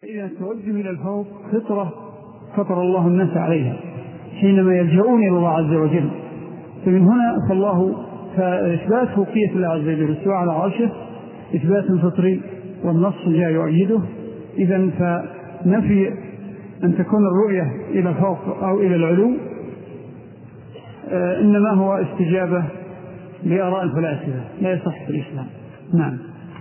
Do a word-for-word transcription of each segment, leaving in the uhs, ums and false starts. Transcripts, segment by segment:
إذا التوجه إلى الفوق فطرة فطر الله الناس عليها حينما يلجؤون إلى الله عز وجل. فمن هنا فالله فإثبات فوقية الله عز وجل السواء على عرشه إثبات فطري والنص جاء يؤيده. إذن فنفي أن تكون الرؤية إلى الفوق أو إلى العلو إنما هو استجابة لآراء الفلاسفة لا يصح في الإسلام. نعم.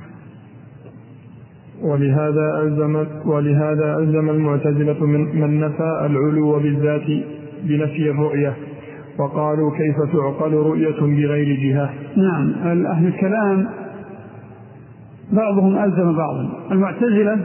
ولهذا ألزم, ولهذا ألزم المعتزلة من, من نفى العلو بالذات بنفي الرؤية، وقالوا كيف تعقل رؤية بغير جهة. نعم. أهل الكلام بعضهم ألزم بعضا. المعتزلة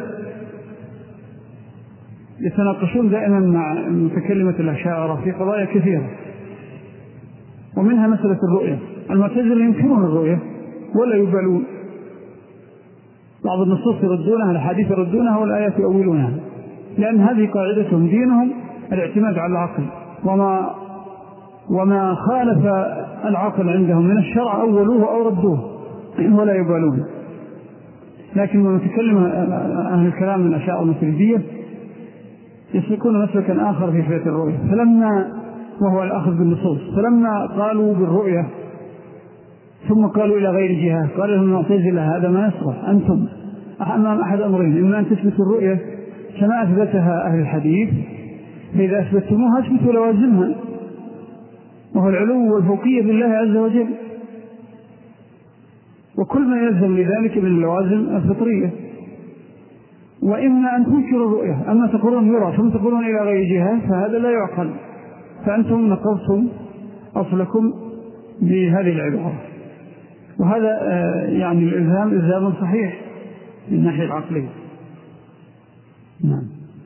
يتناقشون دائما مع متكلمة الأشاعرة في قضايا كثيرة ومنها مسألة الرؤية. المعتزلة ينكرون الرؤية ولا يبالون، بعض النصوص يردونها، الحديث يردونها، والآيات يؤولونها، لأن هذه قاعدتهم دينهم الاعتماد على العقل، وما وما خالف العقل عندهم من الشرع أولوه أو ردوه ولا يبالون. لكن من يتكلم أهل الكلام من أشياء المسلمية يسلكون مسلكا آخر في فئة الرؤية، فلما وهو الأخذ بالنصوص، فلما قالوا بالرؤية ثم قالوا إلى غير جهة قال لهم المعتزلة هذا ما يصلح، أنتم أمام أحد أمرين، إما أن تثبتوا الرؤية كما أثبتها أهل الحديث، فإذا أثبتموها أثبتوا لوازمها، وهو العلو والفوقية بالله عز وجل، وكل ما يلزم لذلك من اللوازم الفطرية. وإما أن تنكروا الرؤية، أما تقولون يرى ثم تقولون إلى غير جهة، فهذا لا يعقل، فأنتم نقضتم أصلكم بهذه العبارة. وهذا يعني الإلزام إلزام صحيح من الناحية العقلية. نعم.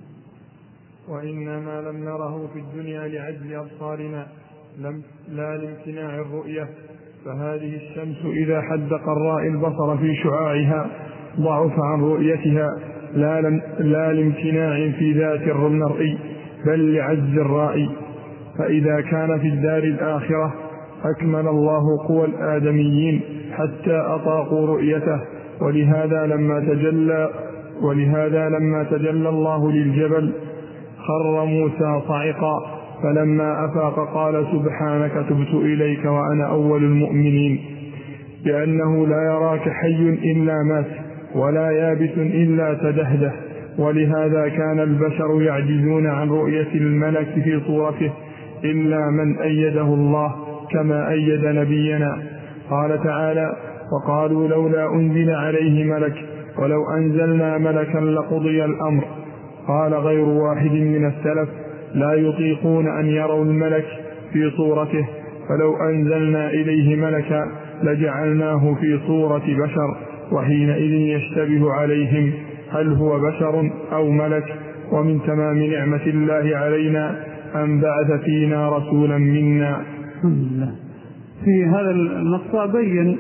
وإنما لم نره في الدنيا لعجز أبصارنا لم لا لامتناع الرؤية، فهذه الشمس إذا حدق الرائي البصر في شعاعها ضعف عن رؤيتها لا, لا لامتناع في ذات المرئي بل لعجز الرائي. فإذا كان في الدار الآخرة أكمل الله قوى الآدميين حتى أطاقوا رؤيته، ولهذا لما تجلى ولهذا لما تجلى الله للجبل خر موسى صعقا، فلما أفاق قال سبحانك تبت إليك وأنا أول المؤمنين، لأنه لا يراك حي إلا مات ولا يابس إلا تدهده. ولهذا كان البشر يعجزون عن رؤية الملك في صورته إلا من أيده الله كما أيد نبينا. قال تعالى وقالوا لولا أنزل عليه ملك ولو أنزلنا ملكا لقضي الأمر. قال غير واحد من السلف لا يطيقون أن يروا الملك في صورته، فلو أنزلنا إليه ملكا لجعلناه في صورة بشر، وحينئذ يشتبه عليهم هل هو بشر أو ملك. ومن تمام نعمة الله علينا أن بعث فينا رسولا منا. في هذا المقطع بين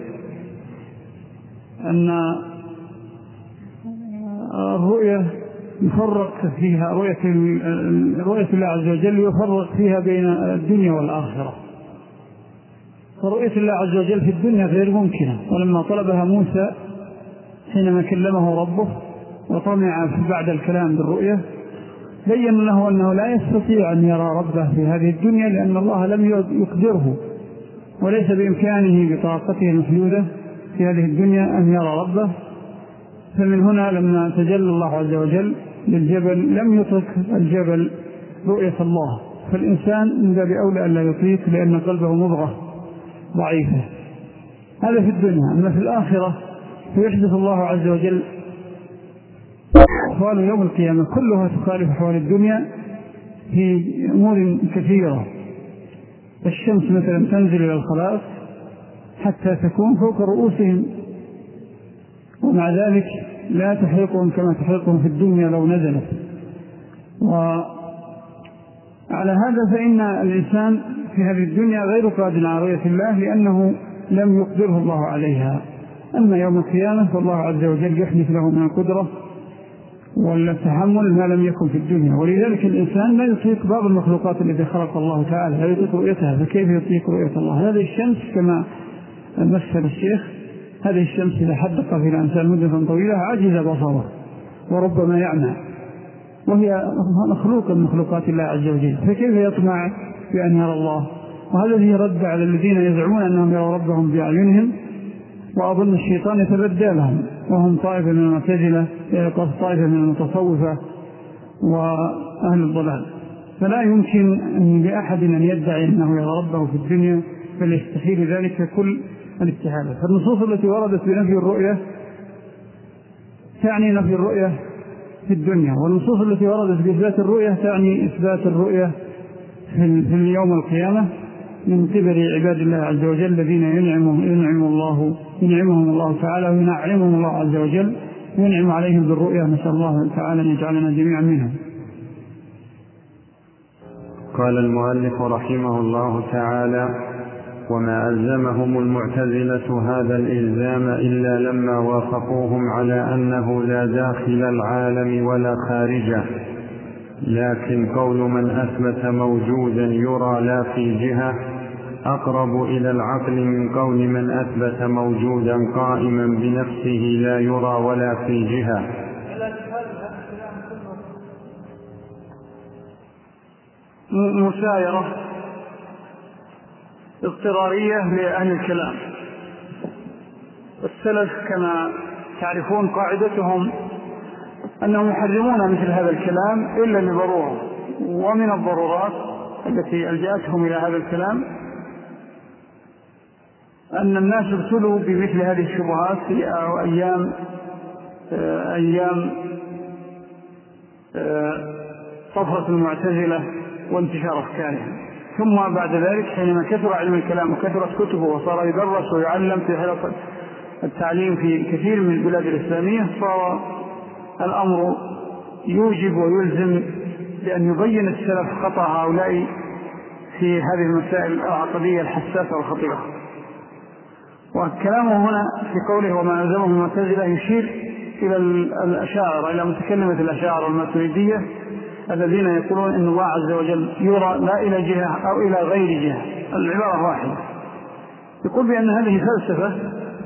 أن الرؤية يفرق فيها رؤية رؤية الله عز وجل يفرق فيها بين الدنيا والآخرة. فرؤية الله عز وجل في الدنيا غير ممكنة، ولما طلبها موسى حينما كلمه ربه وطمع بعد الكلام بالرؤية بين له أنه لا يستطيع أن يرى ربه في هذه الدنيا، لأن الله لم يقدره وليس بإمكانه بطاقته المحدودة في هذه الدنيا أن يرى ربه. فمن هنا لما تجلى الله عز وجل للجبل لم يترك الجبل رؤية الله، فالإنسان من باب أولى أن لا يطيق لأن قلبه مضغة ضعيفة. هذا في الدنيا. أما في الآخرة فيحدث الله عز وجل أحوال يوم القيامة كلها تخالف أحوال الدنيا في أمور كثيرة. الشمس مثلا تنزل إلى الخلائق حتى تكون فوق رؤوسهم، ومع ذلك لا تحرقهم كما تحرقهم في الدنيا لو نزلت. وعلى هذا فإن الإنسان في هذه الدنيا غير قادر على رؤية الله لأنه لم يقدره الله عليها. أما يوم القيامة فالله عز وجل يحدث له من القدرة والتحمل ما لم يكن في الدنيا. ولذلك الإنسان لا يطيق بعض المخلوقات التي خلق الله تعالى، لا يطيق رؤيتها، فكيف يطيق رؤية الله؟ هذه الشمس كما مثل الشيخ، هذه الشمس إذا حدق في الإنسان مدة طويلة عجز بصره وربما يعمى، وهي مخلوق من مخلوقات الله عز وجل، فكيف يطمع بأن يرى الله؟ وهذا الذي رد على الذين يزعمون أنهم يروا ربهم بأعينهم، وأظن الشيطان يتبدى لهم، وهم طائفة من المعتزلة، طائفة من المتصوفة وأهل الضلال. فلا يمكن لأحد أن يدعي أنه يرى ربه في الدنيا، بل يستحيل ذلك كل الاستحالة. فالنصوص التي وردت بنفي الرؤية تعني نفي الرؤية في الدنيا، والنصوص التي وردت بإثبات الرؤية تعني إثبات الرؤية في اليوم القيامة من قبل عباد الله عز وجل الذين ينعمهم ينعم الله ينعمهم الله تعالى وينعمهم الله عز وجل ينعم عليهم بالرؤية. نسأل الله تعالى أن يجعلنا جميعا منهم. قال المؤلف رحمه الله تعالى: وما ألزمهم المعتزلة هذا الإلزام إلا لما وافقوهم على أنه لا داخل العالم ولا خارجه، لكن قول من أثبت موجودا يرى لا في جهة أقرب إلى العقل من قول من أثبت موجودا قائما بنفسه لا يرى ولا في جهة. مسايرة اضطرارية لأهل الكلام. السلف كما تعرفون قاعدتهم أنهم يحرمون مثل هذا الكلام إلا لضرورة، ومن الضرورات التي ألجأتهم إلى هذا الكلام أن الناس ابتلوا بمثل هذه الشبهات في أيام أيام طفرة المعتزلة وانتشار أفكارهم، ثم بعد ذلك حينما كثر علم الكلام وكثرت كتبه وصار يدرس ويعلم في حلقة التعليم في كثير من البلاد الإسلامية، صار الأمر يوجب ويلزم بأن يبين السلف خطأ هؤلاء في هذه المسائل العقدية الحساسة والخطيرة. والكلام هنا في قوله وما ألزمه المعتزلة يشير إلى الأشاعرة، إلى متكلمة الأشاعرة والماتريدية الذين يقولون إن الله عز وجل يرى لا إلى جهة أو إلى غير جهة، العبارة واحدة. يقول بأن هذه فلسفة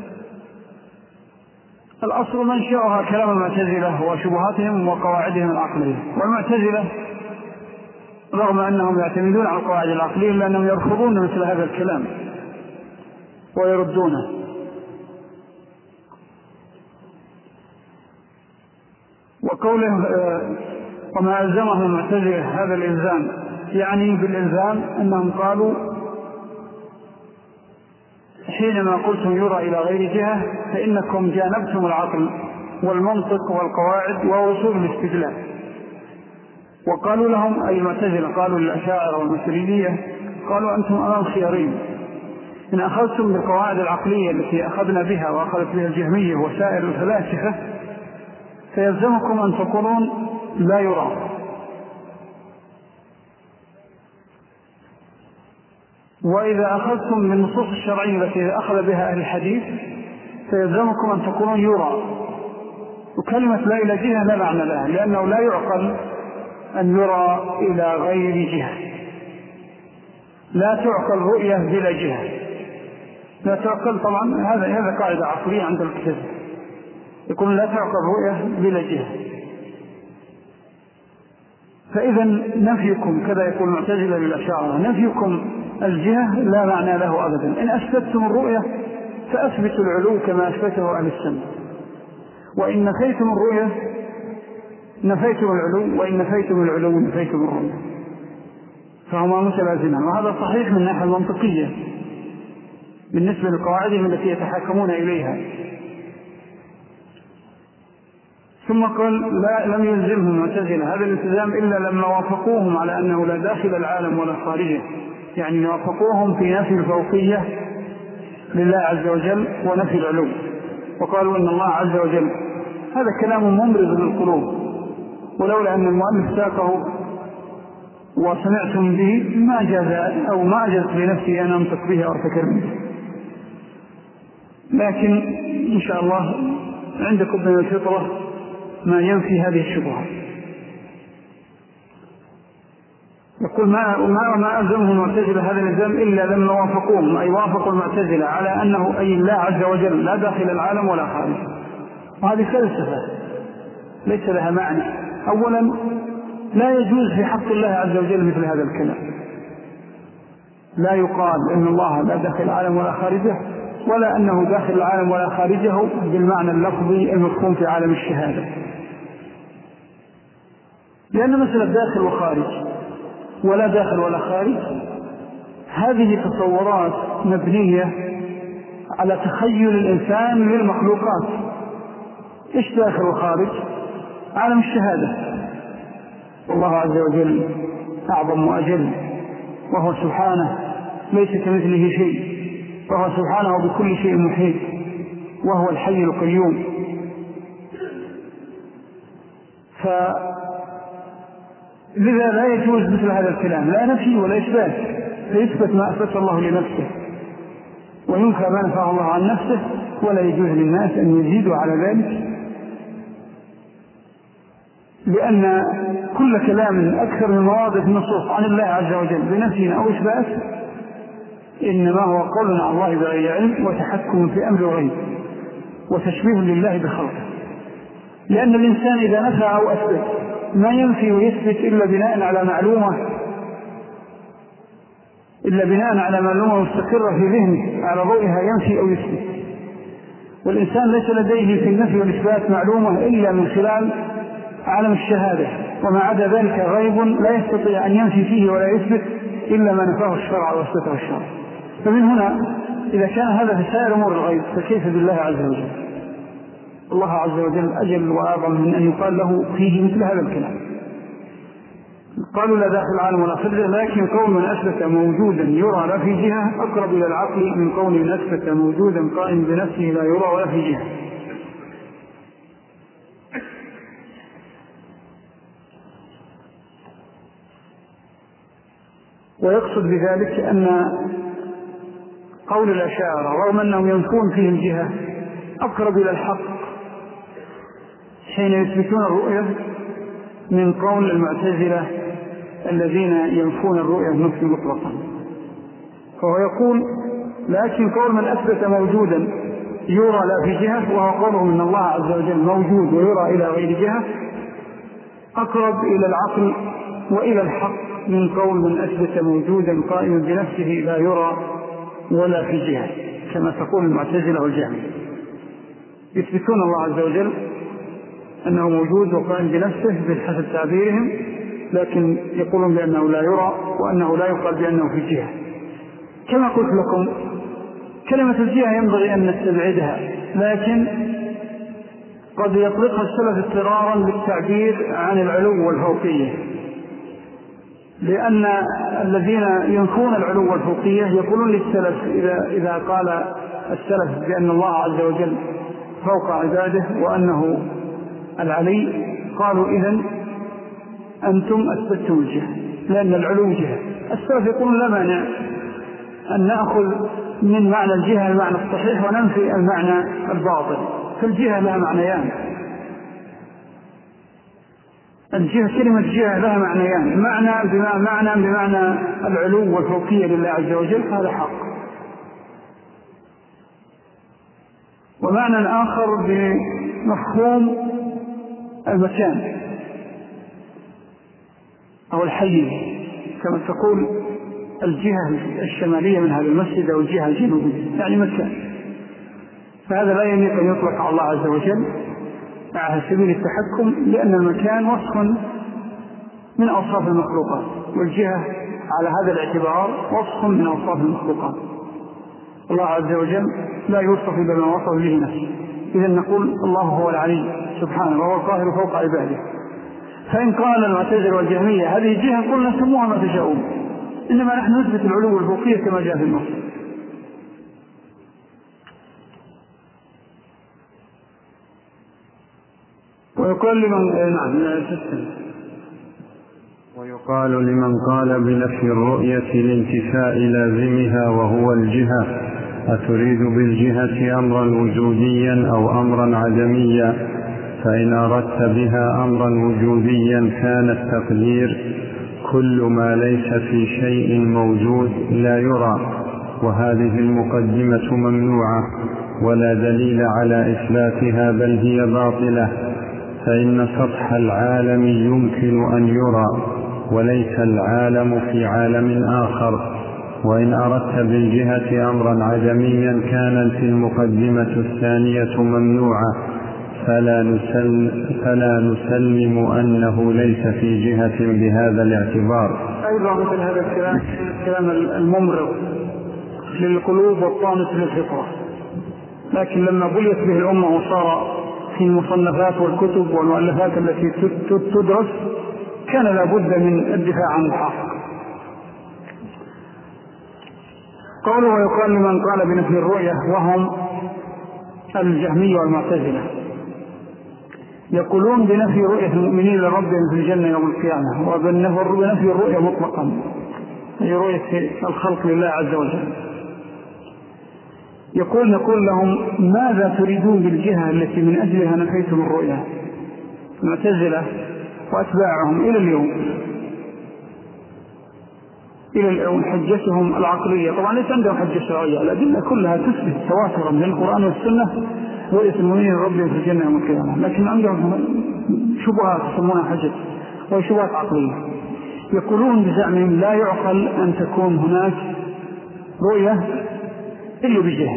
الأصل منشأها كلام المعتزلة وشبهاتهم وقواعدهم العقلية. والمعتزلة رغم أنهم يعتمدون على القواعد العقلية إلا أنهم يرفضون مثل هذا الكلام ويردونه. وقوله وما ألزمهم المعتزلة هذا الإلزام يعني بالإلزام أنهم قالوا حينما قلتم يرى إلى غير جهة فإنكم جانبتم العقل والمنطق والقواعد ووصول الاستدلال. وقالوا لهم أي المعتزلة قالوا للأشاعرة والماتريدية قالوا أنتم أمام خيارين: إن أخذتم بالقواعد العقلية التي أخذنا بها وأخذت بها الجهمية وسائر الفلاسفة فيلزمكم أن تقولون لا يرى، وإذا أخذتم من النصوص الشرعية التي أخذ بها أهل الحديث فيلزمكم أن تقولون يرى. وكلمة لا إلى جهة لا معنى لها، لأنه لا يعقل أن يرى إلى غير جهة. لا تعقل رؤية بلا جهة، لا تعقل. طبعا هذا هذا قاعدة عقلية عند الكتاب، يقول لا تعقل رؤية بلا جهة. فإذا نفيكم كذا يقول المعتزلة للأشاعرة نفيكم الجهة لا معنى له أبدا. إن أثبتتم الرؤية فأثبتوا العلو كما أثبته أهل السنة، وإن نفيتم الرؤية نفيتم العلو، وإن نفيتم العلو نفيتم الرؤية، فهما متلازمان. وهذا صحيح من الناحية المنطقية بالنسبة لقواعدهم التي يتحاكمون إليها. ثم قال لا لم يلزمهم المعتزلة هذا الالتزام إلا لما وافقوهم على أنه لا داخل العالم ولا خارجه، يعني وافقوهم في نفي الفوقية لله عز وجل ونفي العلو، وقالوا إن الله عز وجل. هذا كلام ممرض للقلوب، ولولا أن المؤلف ساقه وسمعتم به ما جاز أو ما أجزت لنفسي أن أنطق به أو أتكلم به. لكن إن شاء الله عندكم من الفطرة ما ينفي هذه الشبهة. يقول ما ما ما ألزمهم المعتزلة هذا الإلزام إلا لما وافقوهم، أي وافقوا المعتزلة على أنه أي الله عز وجل لا داخل العالم ولا خارج. وهذه فلسفة ليس لها معنى. أولا لا يجوز في حق الله عز وجل مثل هذا الكلام. لا يقال إن الله لا داخل العالم ولا خارجه، ولا أنه داخل العالم ولا خارجه بالمعنى اللفظي المفهوم في عالم الشهادة، لأن مثل داخل وخارج ولا داخل ولا خارج هذه تصورات مبنية على تخيل الإنسان للمخلوقات. إيش داخل وخارج؟ عالم الشهادة. والله عز وجل أعظم وأجل، وهو سبحانه ليس كمثله شيء، وهو سبحانه بكل شيء محيط، وهو الحي القيوم. فلذا لا يجوز مثل هذا الكلام، لا نفي ولا إثبات، فيثبت ما أثبت الله لنفسه وينفى ما نفاه الله عن نفسه، ولا يجوز للناس أن يزيدوا على ذلك، لأن كل كلام أكثر من مواضع النصوص عن الله عز وجل بنفي أو إثبات إنما هو قول عن الله بغير علم وتحكم في أمر غير وتشبيه لله بخلقه. لأن الإنسان إذا نفى أو أثبت ما ينفي ويثبت إلا بناء على معلومة إلا بناء على معلومة مستقرة في ذهنه على ضوئها ينفي أو يثبت. والإنسان ليس لديه في النفي والإثبات معلومة إلا من خلال عالم الشهادة، وما عدا ذلك غيب لا يستطيع أن ينفي فيه ولا يثبت إلا ما نفاه الشرع واثبته الشرع. فمن هنا إذا كان هذا في سائر أمور الغيب فكيف بالله عز وجل؟ الله عز وجل أجل وأعظم من أن يقال له فيه مثل هذا الكلام. قالوا لا داخل العالم ولا خارجه، لكن قول من أثبت موجودا يرى لا في جهة أقرب إلى العقل من قول من أثبت موجودا قائم بنفسه لا يرى ولا في جهة. ويقصد بذلك أن قول الأشاعرة رغم أنهم ينفون فيه الجهة أقرب إلى الحق حين يثبتون الرؤية من قول المعتزلة الذين ينفون الرؤية بنفس مطلقا. فهو يقول لكن قول من أثبت موجودا يرى لا في جهة، وهو قوله من الله عز وجل موجود ويرى إلى غير جهة، أقرب إلى العقل وإلى الحق من قول من أثبت موجودا قائما بنفسه لا يرى ولا في جهة، كما تقول المعتزلة والجهمية. يثبتون الله عز وجل أنه موجود وقائم بنفسه بحسب تعبيرهم، لكن يقولون بأنه لا يرى وأنه لا يقال بأنه في جهة. كما قلت لكم كلمة الجهة ينبغي أن نستبعدها، لكن قد يطلقها السلف اضطرارا للتعبير عن العلو والفوقية، لأن الذين ينفون العلو والفوقية يقولون للسلف إذا, إذا قال السلف بأن الله عز وجل فوق عباده وأنه العلي، قالوا إذن أنتم أثبتم الجهة لأن العلو جهة. السلف يقولون لا مانع أن نأخذ من معنى الجهة المعنى الصحيح وننفي المعنى الباطل، فالجهة لها معنيان. الجهة كلمة جهة لها معنيان، معنى بمعنى, معنى بمعنى العلو والفوقية لله عز وجل هذا حق، ومعنى آخر بمفهوم المكان أو الحيز، كما تقول الجهة الشمالية من هذا المسجد أو الجهة الجنوبية، يعني مكان. فهذا لا يمكن أن يطلق على الله عز وجل على سبيل التحكم، لأن المكان وصف من أوصاف المخلوقات، والجهة على هذا الاعتبار وصف من أوصاف المخلوقات. الله عز وجل لا يوصف إلا ما وصف به نفسه. إذن نقول الله هو العلي سبحانه وهو القاهر فوق عباده. فإن قال المعتزلة والجهمية هذه جهة قلنا سموها ما تشاءون، إنما نحن نثبت العلو والفوقية كما جاء في النص. ويقال لمن نعم لا تستمع ويقال لمن قال بنفي الرؤية لانتفاء لازمها وهو الجهة: أتريد بالجهة أمرا وجوديا أو أمرا عدميا؟ فإن أردت بها أمرا وجوديا كان التقدير كل ما ليس في شيء موجود لا يرى، وهذه المقدمة ممنوعة ولا دليل على إثباتها بل هي باطلة. فإن سطح العالم يمكن أن يرى وليس العالم في عالم آخر. وإن أردت بالجهة أمرا عدميا كانت المقدمة الثانية ممنوعة، فلا, نسل فلا نسلم أنه ليس في جهة بهذا الاعتبار. أيضا مثل هذا الكلام الكلام الممرض للقلوب والطامس للفطرة، لكن لما بليت به الأمة وصار في المصنفات والكتب والمؤلفات التي تدرس كان لابد من الدفاع عن الحق. قوله ويقال لمن قال بنفي الرؤية وهم الجهمية والمعتزلة، يقولون بنفي رؤية المؤمنين لربهم في الجنة يوم القيامة، وبنفي الرؤية مطلقا، هي رؤية الخلق لله عز وجل. يقول نقول لهم ماذا تريدون بالجهة التي من أجلها نفيتم الرؤية؟ المعتزلة وأتباعهم إلى اليوم إلى اليوم حجتهم العقلية، طبعا ليس عندهم حجة شرعية، الأدلة كلها تثبت تواترا من القرآن والسنة رؤية المؤمنين ربهم في الجنة يوم القيامة، لكن عندهم شبهات يسمونها حجة وهي شبهات عقلية. يقولون بزعمهم لا يعقل أن تكون هناك رؤية إلا بجهة،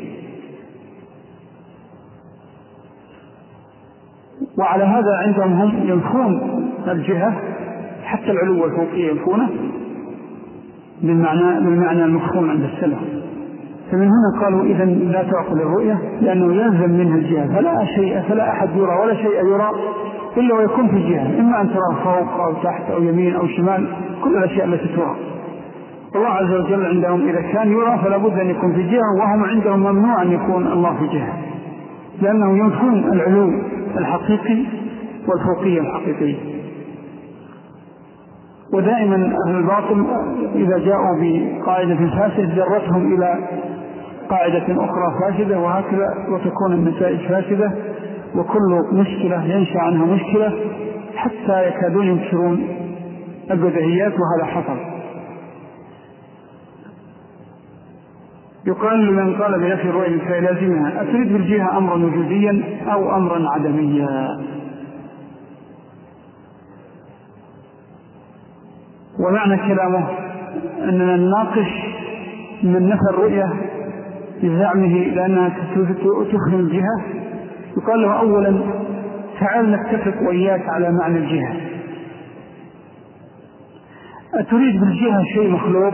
وعلى هذا عندهم هم ينفون الجهة حتى العلو والفوقية ينفونه بالمعنى, بالمعنى المفهوم عند السلف. فمن هنا قالوا إذن لا تعقل الرؤية لأنه يلزم منها الجهة، فلا شيء فلا أحد يرى ولا شيء يرى إلا ويكون في الجهة، إما أن ترى فوق أو تحت أو يمين أو شمال، كل الأشياء التي ترى. الله عز وجل عندهم إذا كان يرى فلا بد أن يكون في جهة، وهم عندهم ممنوع أن يكون الله في جهة لأنه ينفون العلو الحقيقي والفوقية الحقيقية. ودائما أهل الباطل إذا جاءوا بقاعدة فاسدة جرتهم إلى قاعدة أخرى فاسدة، وهكذا وتكون النتائج فاسدة، وكل مشكلة ينشأ عنها مشكلة حتى يكادون ينكرون البديهيات، وهذا حصل. يقال لمن قال بنفي الرؤية فيلازمها أتريد بالجهة أمرا وجوديا أو أمرا عدميا. ومعنى كلامه أننا نناقش من نفى الرؤية بزعمه لأنها تفهم الجهة. يقال له أولا تعال نتفق وإياك على معنى الجهة. أتريد بالجهة شيء مخلوق؟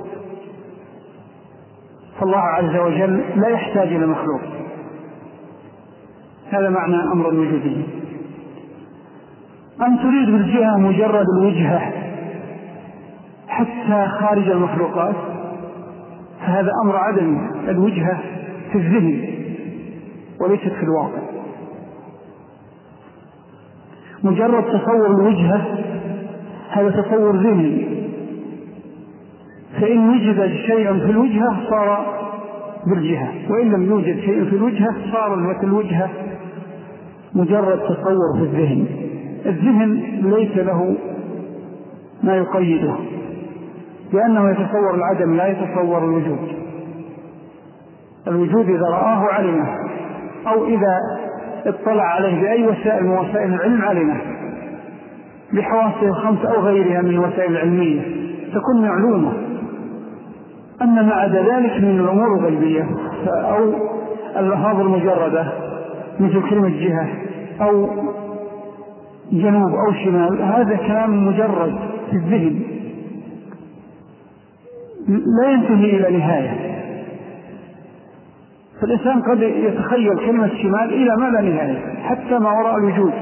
فالله عز وجل لا يحتاج إلى مخلوق، هذا معنى أمر وجودي. أم تريد بالجهة مجرد الوجهة حتى خارج المخلوقات؟ فهذا أمر عدمي، الوجهة في الذهن وليست في الواقع. مجرد تصور الوجهة هذا تصور ذهني، فإن وجد شيء في الوجهة صار بالجهة، وإن لم يوجد شيء في الوجهة صار الوجهة مجرد تصور في الذهن. الذهن ليس له ما يقيده، لأنه يتصور العدم لا يتصور الوجود. الوجود إذا رآه علمه، أو إذا اطلع عليه بأي وسائل من وسائل العلم علمه بحواسه الخمس أو غيرها من الوسائل العلمية تكون معلومة. أما ما عدا ذلك من الأمور الغيبية أو الألفاظ المجردة مثل كلمة جهة أو جنوب أو شمال، هذا كلام مجرد في الذهن لا ينتهي إلى نهاية. فالإنسان قد يتخيل كلمة شمال إلى ما لا نهاية حتى ما وراء الوجود.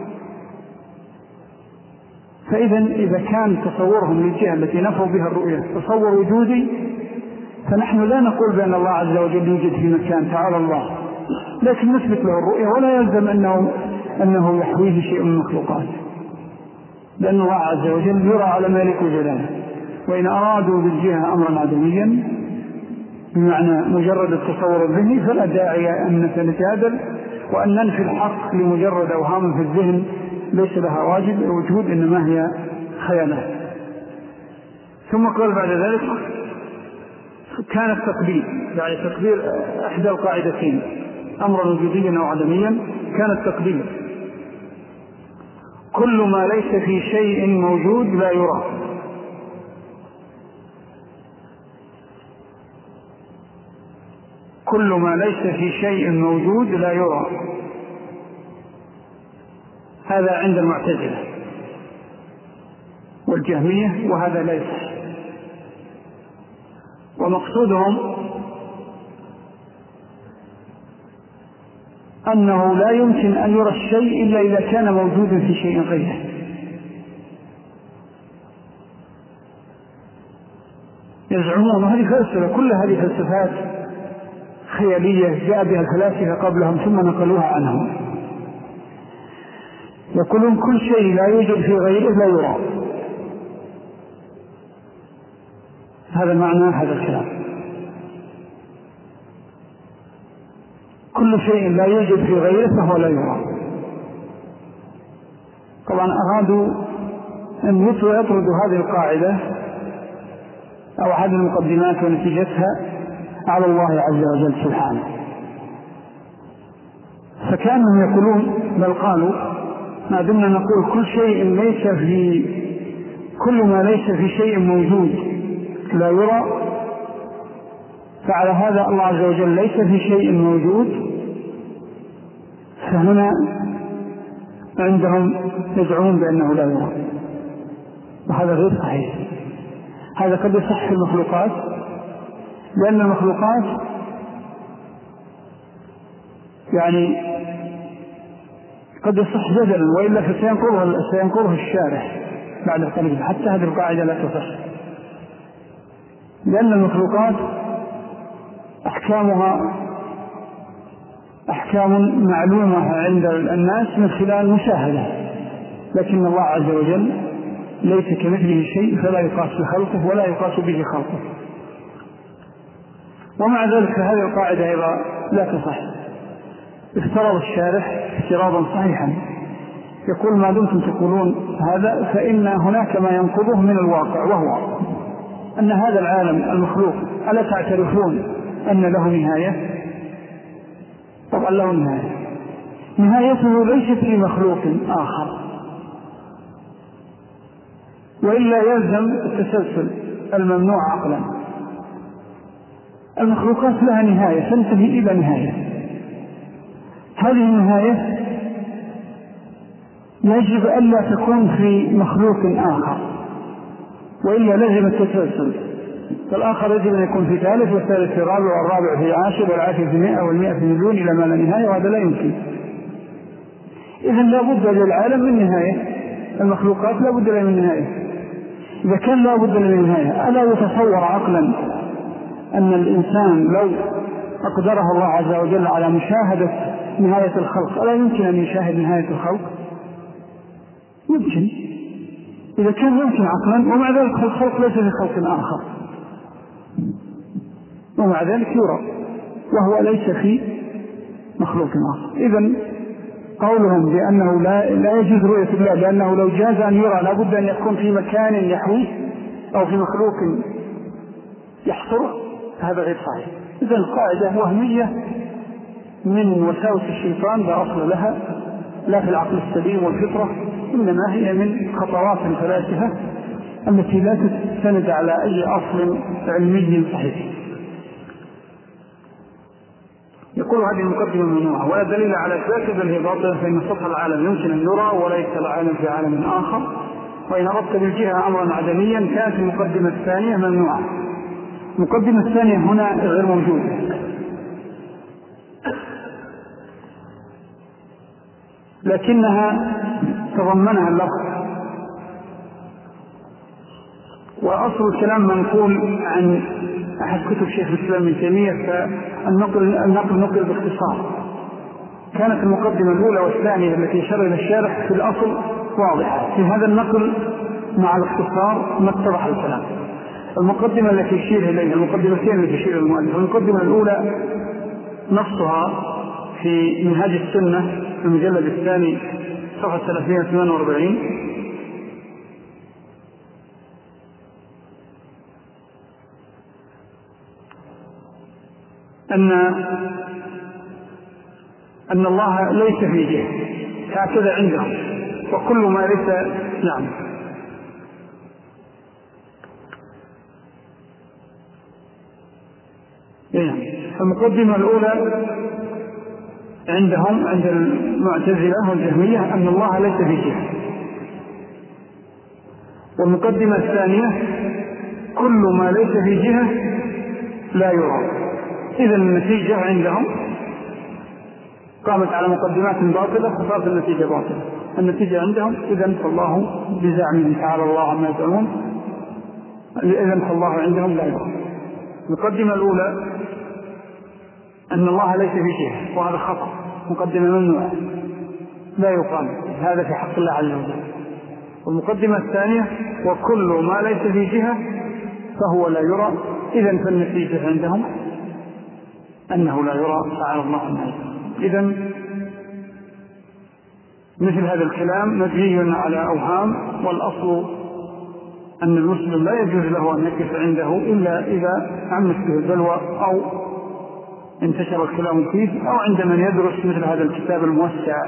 فإذا إذا كان تصورهم للجهة التي نفوا بها الرؤية تصور وجودي، فنحن لا نقول بأن الله عز وجل يوجد في مكان، تعالى الله، لكن نثبت له الرؤية ولا يلزم أنه, أنه يحويه شيء من المخلوقات، لأن الله عز وجل يرى على ما يليق جلاله. وإن أرادوا بالجهة أمرا عدميا بمعنى مجرد التصور الذهني فلا داعي أن نتجادل وأن ننفي الحق لمجرد أوهام في الذهن ليس لها واجب الوجود، إنما هي خيالات. ثم قال بعد ذلك كان التقدير، يعني تقدير إحدى القاعدتين أمرا وجوديا أو عدميا، كان التقدير كل ما ليس في شيء موجود لا يرى. كل ما ليس في شيء موجود لا يرى، هذا عند المعتزلة والجهمية، وهذا لا يصح. ومقصودهم أنه لا يمكن أن يرى الشيء إلا إذا كان موجودا في شيء غيره. يزعمون، وهذه فلسفة، كل هذه فلسفات خيالية جاء بها الفلاسفة قبلهم ثم نقلوها عنهم. يقولون كل شيء لا يوجد في غيره لا يرى، هذا معنى هذا الكلام. كل شيء لا يوجد في غيره فهو لا يرى. طبعا أرادوا أن يطردوا هذه القاعدة أو هذه المقدمات ونتيجتها على الله عز وجل سبحانه. فكانوا يقولون، بل قالوا ما دمنا نقول كل شيء ليس في كل ما ليس في شيء موجود لا يرى، فعلى هذا الله عز وجل ليس في شيء موجود، فهنا عندهم يدعون بأنه لا يرى، وهذا غير صحيح. هذا قد يصح في المخلوقات، لأن المخلوقات يعني قد يصح جدلا، وإلا فسينقره سينقره الشارح بعد قليل. حتى هذه القاعدة لا تصح، لأن المخلوقات أحكامها أحكام معلومة عند الناس من خلال مشاهدة، لكن الله عز وجل ليس كمثله شيء، فلا يقاس بخلقه ولا يقاس به خلقه. ومع ذلك هذه القاعدة أيضا لا تصح. افترض الشارح افتراضا صحيحا، يقول ما دمتم تقولون هذا فإن هناك ما ينقضه من الواقع، وهو أن هذا العالم المخلوق ألا تعترفون أن له نهاية؟ طبعا له نهاية، نهايته ليست في مخلوق آخر، وإلا يلزم التسلسل الممنوع عقلا. المخلوقات لها نهاية تنتهي إلى نهاية، هذه النهاية يجب ألا تكون في مخلوق آخر، وإلا لازم التسلسل، فالآخر يجب أن يكون في ثالث، والثالث في رابع، والرابع في عاشر، والعاشر في مئة، والمئة في مليون، إلى ما لا نهاية، وهذا لا يمكن. إذن لا بد للعالم من نهاية، المخلوقات لا بد لها من نهاية. إذا كان لا بد من نهاية، ألا يتصور عقلا أن الإنسان لو أقدره الله عز وجل على مشاهدة نهاية الخلق ألا يمكن أن يشاهد نهاية الخلق؟ يمكن، إذا كان يمكن عقلا، ومع ذلك الخلق ليس في خلق آخر، ومع ذلك يرى وهو ليس في مخلوق آخر. إذن قولهم بأنه لا, لا يجوز رؤية الله لأنه لو جاز أن يرى لابد أن يكون في مكان يحويه أو في مخلوق يحصره، هذا غير صحيح. إذن قاعدة وهمية من وساوس الشيطان لا أصل لها لا في العقل السليم والفطرة، إنما هي من خطوات الفلاسفة التي لا تستند على أي أصل علمي صحيح. يقول هذه المقدمة ممنوعة ولا دليل على ذلك، بل هي باطلة، فإن سطح العالم يمكن أن يرى وليس العالم في عالم آخر، وإن أردت بالجهة أمرا عدميا كانت المقدمة الثانية ممنوعة. المقدمة الثانية هنا غير موجودة، لكنها تضمنها اللفظ، وأصل الكلام منقول عن أحد كتب شيخ الإسلام ابن تيمية، فالنقل النقل نقل باختصار. كانت المقدمة الأولى والثانية التي شرع الشارح في الأصل واضحة، في هذا النقل مع الاختصار ما اتضح الكلام. المقدمة التي يشير إليها، المقدمتين التي يشير المؤلف، المقدمة الأولى نصها في منهاج السنة في المجلد الثاني صفحة ثلاثمائة وثمانية وأربعين، أن أن الله ليس في جهة، هكذا عندهم وكل ما ليس نعم. المقدمة الأولى عندهم عند المعتزلة والجهمية أن الله ليس في جهة، والمقدمة الثانية كل ما ليس في جهة لا يرى. إذا النتيجة عندهم قامت على مقدمات باطلة فصارت النتيجة باطلة. النتيجة عندهم إذن فالله بزعمهم تعالى الله عما يزعمون، إذن فالله عندهم لا يرى. المقدمة الأولى أن الله ليس في جهة، وهذا خطأ، مقدمة ممنوعة لا يقام، هذا في حق الله عز وجل. والمقدمة الثانية وكل ما ليس في جهة فهو لا يرى، إذن فالنتيجة عندهم أنه لا يرى تعالى الله عما يزعمون. إذن مثل هذا الكلام مبني على أوهام، والأصل أن المسلم لا يجوز له أن يقف عنده إلا إذا عمت به البلوى أو انتشر الكلام فيه، أو عند من يدرس مثل هذا الكتاب الموسع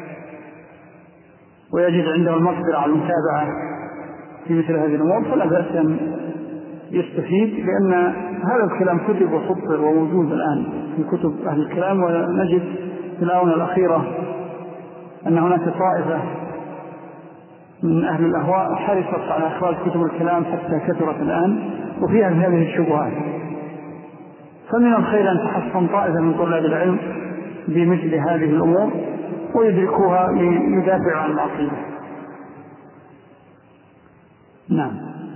ويجد عنده المقدرة على المتابعة في مثل هذه الأمور فلا بأس أن يستفيد، لأن هذا الكلام كتب وسطر ووجود الآن في كتب أهل الكلام. ونجد في الآونة الأخيرة أن هناك طائفة من أهل الأهواء حرصت على إخراج كتب الكلام حتى كثرت الآن وفيها هذه الشبهات. فمن الخير أن تحصن طائفة من طلاب العلم بمثل هذه الأمور ويدركوها ليدافعوا عن العقيدة. نعم.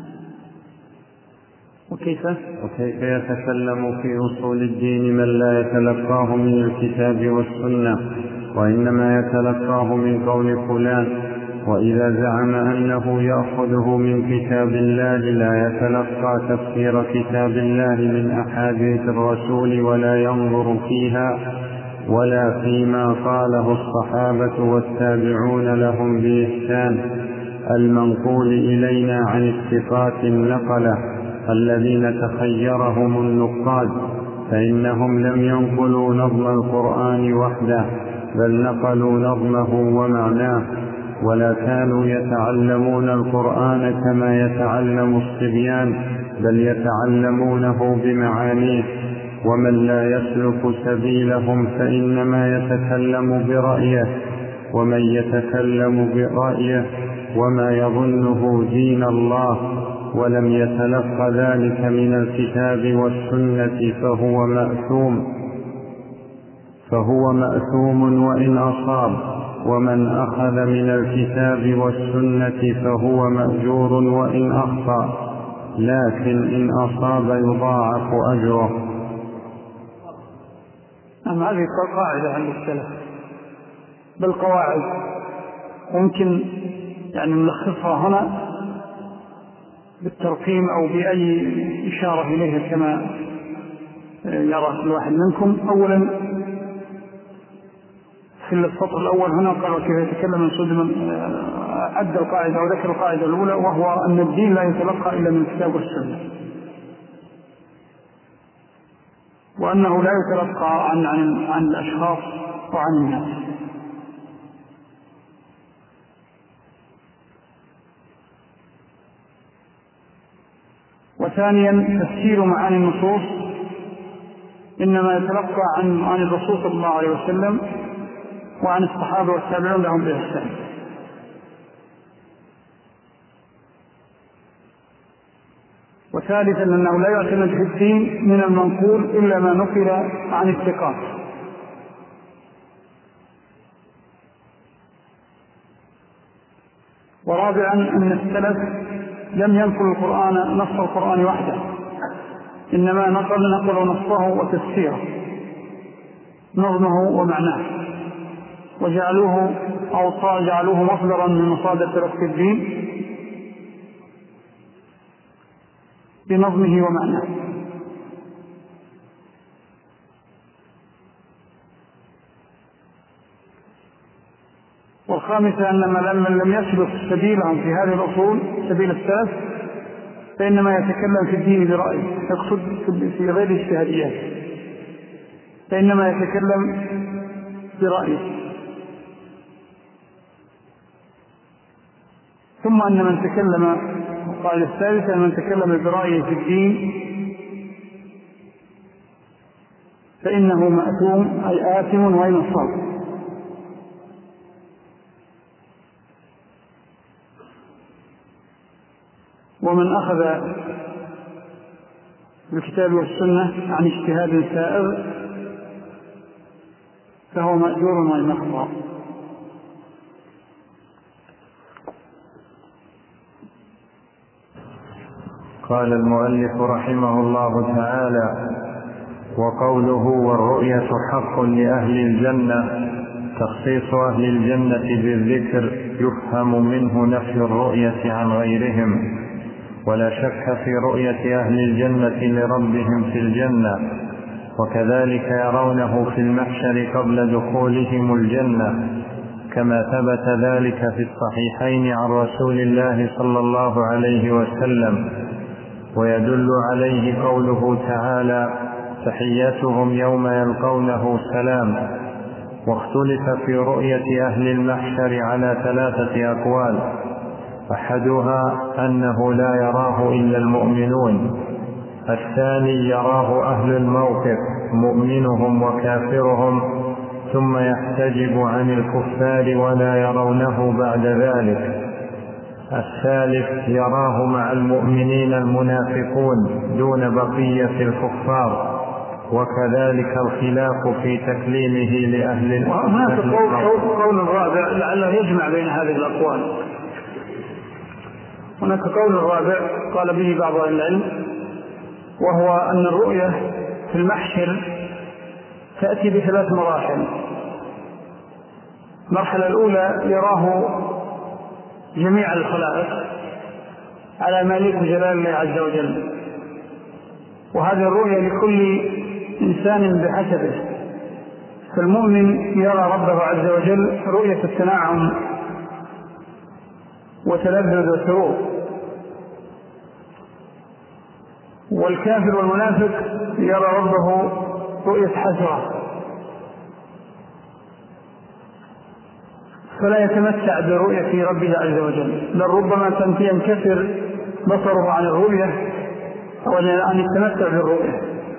وكيف وكيف يتكلم في أصول الدين من لا يتلقاه من الكتاب والسنة، وإنما يتلقاه من قول فلان؟ وإذا زعم أنه يأخذه من كتاب الله لا يتلقى تفسير كتاب الله من أحاديث الرسول ولا ينظر فيها ولا فيما قاله الصحابة والتابعون لهم بإحسان المنقول إلينا عن الثقات النقلة الذين تخيرهم النقاد، فإنهم لم ينقلوا نظم القرآن وحده بل نقلوا نظمه ومعناه، ولا كانوا يتعلمون القرآن كما يتعلم الصبيان بل يتعلمونه بمعانيه. ومن لا يسلك سبيلهم فإنما يتكلم برأيه، ومن يتكلم برأيه وما يظنه دين الله ولم يتلق ذلك من الكتاب والسنة فهو مأثوم فهو مأثوم وإن أصاب، ومن أخذ من الكتاب والسنة فهو مأجور وإن أخطأ، لكن إن أصاب يضاعف أجره. أم هذه قاعدة عند السلف، بل قواعد ممكن يعني نلخصها هنا بالترقيم أو بأي إشارة إليها كما يرى كل واحد منكم. أولا في السطر الأول هنا قال كيف يتكلم من صد من عد القاعدة وذكر القاعدة الأولى، وهو أن الدين لا يتلقى إلا من الكتاب والسنة، وأنه لا يتلقى عن, عن, عن الأشخاص وعن الناس. وثانيا تفسير معاني النصوص إنما يتلقى عن, عن الرسول صلى الله عليه وسلم وعن الصحابة والتابعون لهم بإحسان. وثالثا أنه لا يعتمد في الدين من المنقول إلا ما نقل عن الثقات. ورابعا أن السلف لم ينقل القرآن نص القرآن وحده، إنما نقل نقل نصه وتفسيره نظمه ومعناه، وجعلوه أو جعلوه مصدرا من مصادر تلقي الدين بنظمه ومعناه. والخامسة أن من لم يسلك سبيلهم في هذه الأصول سبيل السلف فإنما يتكلم في الدين برأيه، يقصد في غير اجتهاديات، فإنما يتكلم برأيه. ثم أن من تكلم قال الثالث أن من تكلم برأيه في الدين فإنه مأثوم أي آثم غير صاب. ومن أخذ بالكتاب والسنة عن اجتهاد سائغ فهو مأجور غير مخطئ. قال المؤلف رحمه الله تعالى: وقوله والرؤية حق لأهل الجنة، تخصيص أهل الجنة بالذكر يفهم منه نفي الرؤية عن غيرهم، ولا شك في رؤية أهل الجنة لربهم في الجنة، وكذلك يرونه في المحشر قبل دخولهم الجنة، كما ثبت ذلك في الصحيحين عن رسول الله صلى الله عليه وسلم. ويدل عليه قوله تعالى: تحيتهم يوم يلقونه سلام. واختلف في رؤية أهل المحشر على ثلاثة أقوال: أحدها أنه لا يراه إلا المؤمنون، الثاني يراه أهل الموقف مؤمنهم وكافرهم ثم يحتجب عن الكفار ولا يرونه بعد ذلك، الثالث يراه مع المؤمنين المنافقون دون بقية الكفار، وكذلك الخلاف في تكليمه لأهل الأرض. وهناك قول الرابع لعله يجمع بين هذه الأقوال. هناك قول الرابع قال به بعض أهل العلم، وهو أن الرؤية في المحشر تأتي بثلاث مراحل. المرحلة الأولى يراه جميع الخلائق على ما يليق بجلال الله عز وجل، وهذه الرؤية لكل إنسان بحسبه. فالمؤمن يرى ربه عز وجل رؤية التنعم وتلذذ وسرور، والكافر والمنافق يرى ربه رؤية حسرة، فلا يتمتع برؤية ربه عز وجل، بل ربما ينكسر بصره عن الرؤية أو أن يتمتع بالرؤية.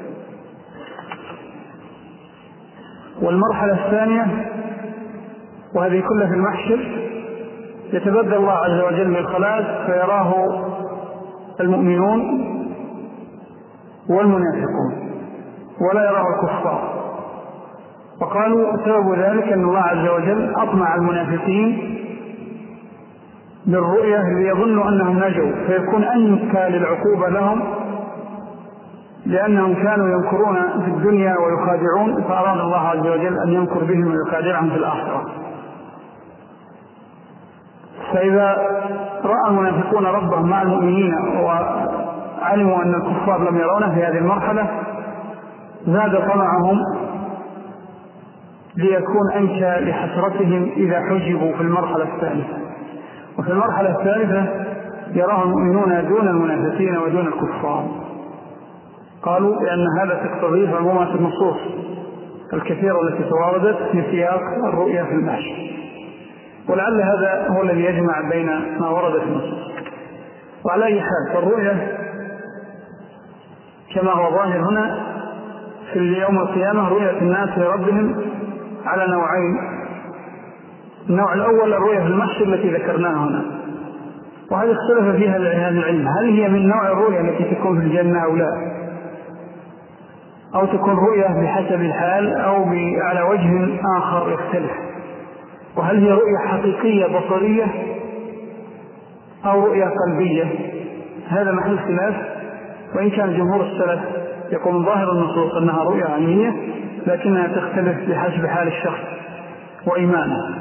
والمرحلة الثانية وهذه كلها في المحشر يتبدل الله عز وجل بالخلائق فيراه المؤمنون والمنافقون ولا يراه الكفار. وقالوا سبب ذلك أن الله عز وجل أطمع المنافقين بالرؤية ليظنوا أنهم نجوا، فيكون أنكى للعقوبة لهم لأنهم كانوا ينكرون في الدنيا ويخادعون، فأراد الله عز وجل أن ينكر بهم ويخادعهم في الآخرة. فإذا رأى المنافقون ربهم مع المؤمنين وعلموا أن الكفار لم يرونه في هذه المرحلة زاد طمعهم ليكون أنكى لحسرتهم إذا حجبوا في المرحلة الثالثة. وفي المرحلة الثالثة يراه المؤمنون دون المنافقين ودون الكفار. قالوا لأن هذا تقتضيه عمومات النصوص الكثيرة التي تواردت في سياق الرؤية في المحشر، ولعل هذا هو الذي يجمع بين ما ورد في النصوص. وعلى أي حال فالرؤية كما هو ظاهر هنا في اليوم القيامة رؤية الناس لربهم على نوعين. النوع الأول الرؤية في المحشر التي ذكرناها هنا، وهذا اختلف فيها أهل العلم، هل هي من نوع الرؤية التي تكون في الجنة أو لا، أو تكون رؤية بحسب الحال أو على وجه آخر يختلف، وهل هي رؤية حقيقية بصرية أو رؤية قلبية. هذا محل خلاف، وإن كان جمهور السلف يقول ظاهر النصوص أنها رؤية عينية لكنها تختلف بحسب حال الشخص وإيمانه.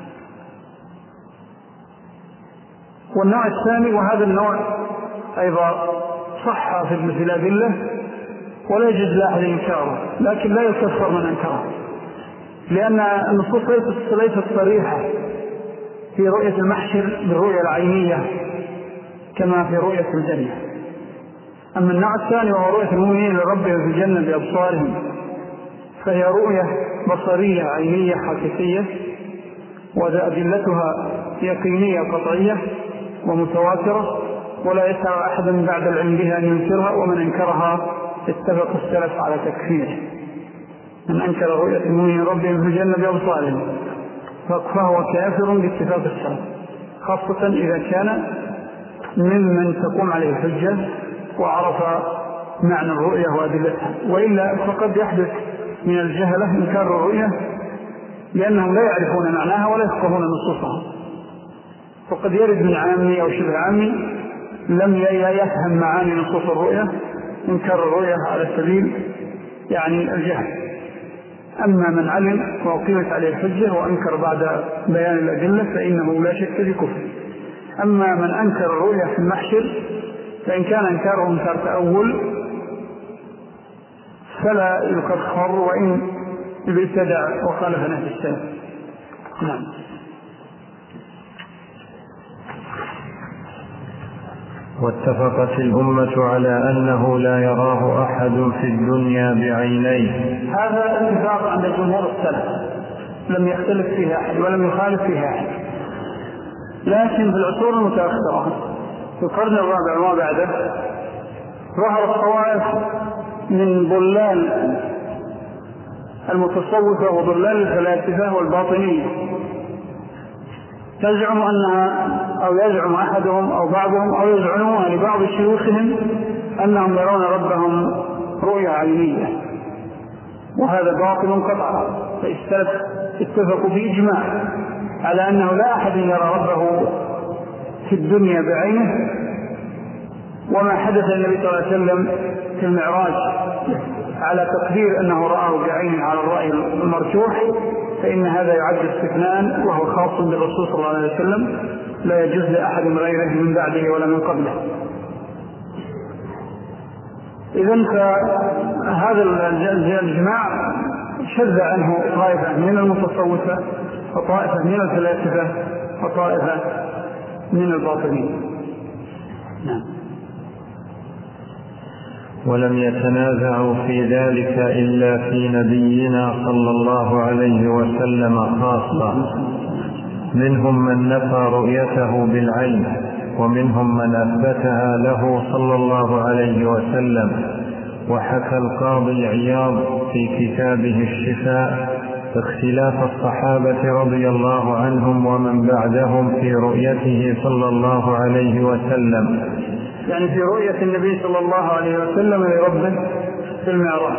والنوع الثاني وهذا النوع أيضا صح في الأدلة ولا يجوز لأحد إنكاره، لكن لا يكفر من أنكره، لأن النصوص ليست صريحة في رؤية المحشر بالرؤية العينية كما في رؤية الجنة. أما النوع الثاني وهو رؤية المؤمنين لربهم في الجنة بأبصارهم فهي رؤية بصرية عينية حقيقية، وأدلتها يقينية قطعية، ومتواترة، ولا يسع أحدا بعد العلم بها أن ينكرها، ومن أنكرها اتفق السلف على تكفيره. من أنكر رؤية المؤمنين ربهم في الجنة بأبصارهم فهو كافر باتفاق السلف، خاصة إذا كان ممن تقوم عليه الحجة وعرف معنى الرؤية وأدلتها، وإلا فقد يحدث من الجهلة إنكار الرؤية لأنهم لا يعرفون معناها ولا يفقهون نصوصها. فقد يرد من عامي أو شبه عامي لم يفهم معاني نصوص الرؤية إنكار الرؤية على سبيل يعني الجهل. أما من علم وقيمت عليه الحجة وأنكر بعد بيان الأدلة فإنه لا شك بكفر. أما من أنكر الرؤية في المحشر فإن كان أنكاره انكار تأول فلا يكفر وإن ابتدع وخالف نهج السلف. نعم. واتفقت الأمة على أنه لا يراه أحد في الدنيا بعينيه. هذا اتفاق عند جمهور السلف لم يختلف فيها أحد ولم يخالف فيها أحد. لكن في العصور المتأخرة في القرن الرابع وما بعده ظهرت طوائف من ضلال المتصوفة وضلال الفلاسفة والباطنية تزعم أنها أو يزعم أحدهم أو بعضهم أو يزعمون لبعض شيوخهم أنهم يرون ربهم رؤية عينية، وهذا باطل قطعا. فالسلف اتفقوا بإجماع على أنه لا أحد يرى ربه في الدنيا بعينه، وما حدث النبي صلى الله عليه وسلم في المعراج على تقدير أنه رآه بعينه على الرأي المرجوح فإن هذا يعد استثناء وهو خاص بالرسول صلى الله عليه وسلم لا يجوز لأحد غيره من بعده ولا من قبله. إذن فهذا الجماع شذ عنه طائفة من المتصوفة وطائفة من الفلاسفة وطائفة من الباطنين. نعم. ولم يتنازعوا في ذلك إلا في نبينا صلى الله عليه وسلم خاصة، منهم من نفى رؤيته بالعين ومنهم من أثبتها له صلى الله عليه وسلم. وحكى القاضي عياض في كتابه الشفاء اختلاف الصحابة رضي الله عنهم ومن بعدهم في رؤيته صلى الله عليه وسلم، يعني في رؤية النبي صلى الله عليه وسلم لربه في المعراج.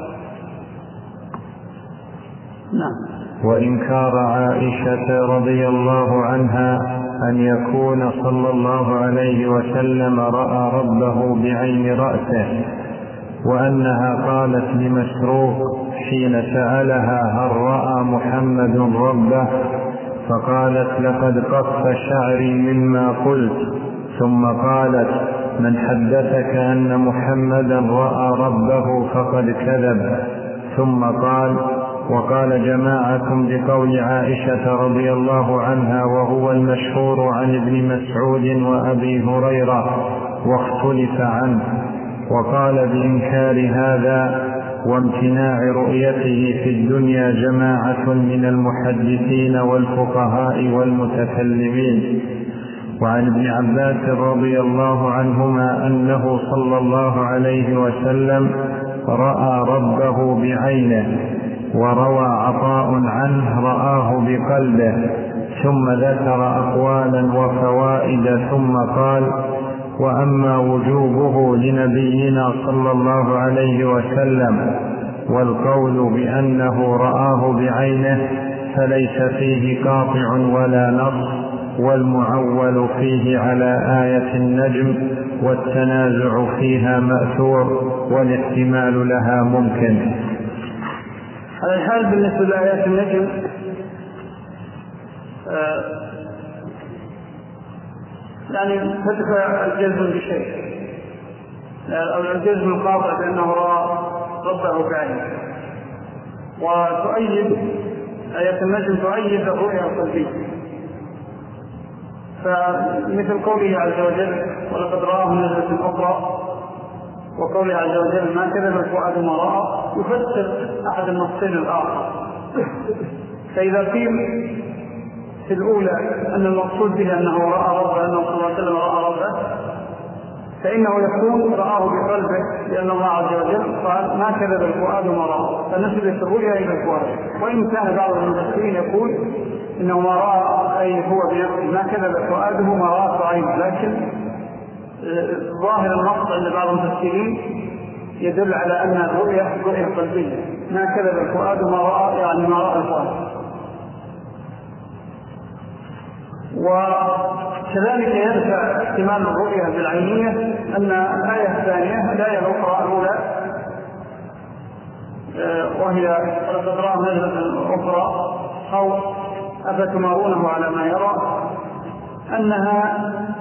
نعم. وإنكار عائشة رضي الله عنها أن يكون صلى الله عليه وسلم رأى ربه بعين رأسه، وأنها قالت لمسروق حين سألها هل رأى محمد ربه فقالت لقد قف شعري مما قلت، ثم قالت من حدثك أن محمدا رأى ربه فقد كذب، ثم قال وقال جماعة بقول عائشة رضي الله عنها وهو المشهور عن ابن مسعود وأبي هريرة واختلف عنه، وقال بإنكار هذا وامتناع رؤيته في الدنيا جماعة من المحدثين والفقهاء والمتكلمين. وعن ابن عباس رضي الله عنهما أنه صلى الله عليه وسلم رأى ربه بعينه، وروى عطاء عنه رآه بقلبه، ثم ذكر أقوالا وفوائد ثم قال وأما وجوبه لنبينا صلى الله عليه وسلم والقول بأنه رآه بعينه فليس فيه قاطع ولا نص، والمعول فيه على آية النجم والتنازع فيها مأثور والاحتمال لها ممكن. على الحال بالنسبة لآيات النجم آه يعني تدفع الجزم بشيء أو الجزم القاطع بأنه رأى ربه بعينه، وتؤيد آيات النجم تؤيد الرؤيا القلبية، فمثل قوله عز وجل ولقد رآه نزلة أخرى، وقوله عز وجل ما كذب الفؤاد ما رأى، يفسر أحد النصين الآخر. فإذا قيل في الأولى أن المقصود بها أنه رأى ربه، أنه صلى الله عليه وسلم رأى ربه، فإنه يكون رآه بقلبه، لأن الله عز وجل قال ما كذب الفؤاد ما رأى، فنسبت الرؤيا إلى الفؤاد. وإن كان بعض المفسرين يقول إنه ما رأى أي هو بنفسه، ما كذب فؤاده ما رأى عينه، لكن ظاهر النص عند بعض المفسرين يدل على أن الرؤيا رؤيا قلبية، ما كذب الفؤاد ما رأى، يعني ما رأى الفؤاد. وكذلك يدفع احتمال الرؤيا بالعينية أن الآية الثانية الآية الأخرى الأولى وهي ولقد رآه نزلة أخرى أو أفتمارونه على ما يرى، أنها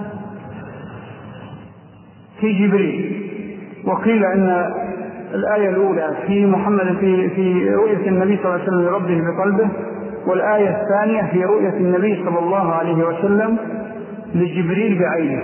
في جبريل. وقيل أن الآية الأولى في محمد في في رؤية النبي صلى الله عليه وسلم لربه بقلبه، والآية الثانية في رؤية النبي صلى الله عليه وسلم لجبريل بعينه،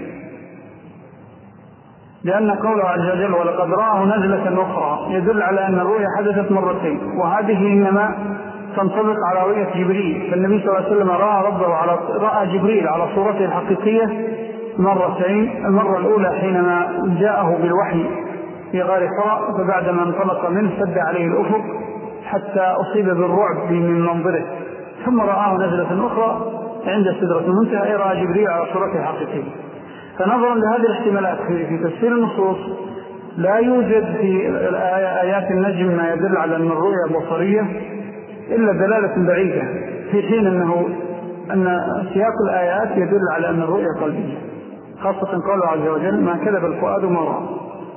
لأن قوله عز وجل ولقد رآه نزلة أخرى يدل على أن الرؤيا حدثت مرتين، وهذه إنما تنطبق على رؤية جبريل. فالنبي صلى الله عليه وسلم رأى ربه على رأى جبريل على صورته الحقيقية مرتين، المرة الأولى حينما جاءه بالوحي في غار حراء، فبعدما انطلق منه سد عليه الأفق حتى أصيب بالرعب من منظره، ثم رآه نزلة أخرى عند سدرة المنتهى أي رأى جبريل على صورته الحقيقية. فنظرا لهذه الاحتمالات في تفسير النصوص لا يوجد في آيات النجم ما يدل على أن الرؤيا بصرية إلا دلالة بعيدة، في حين أنه أن سياق الآيات يدل على أن الرؤيا قلبية، خاصة قوله عز وجل ما كذب الفؤاد ما رأى.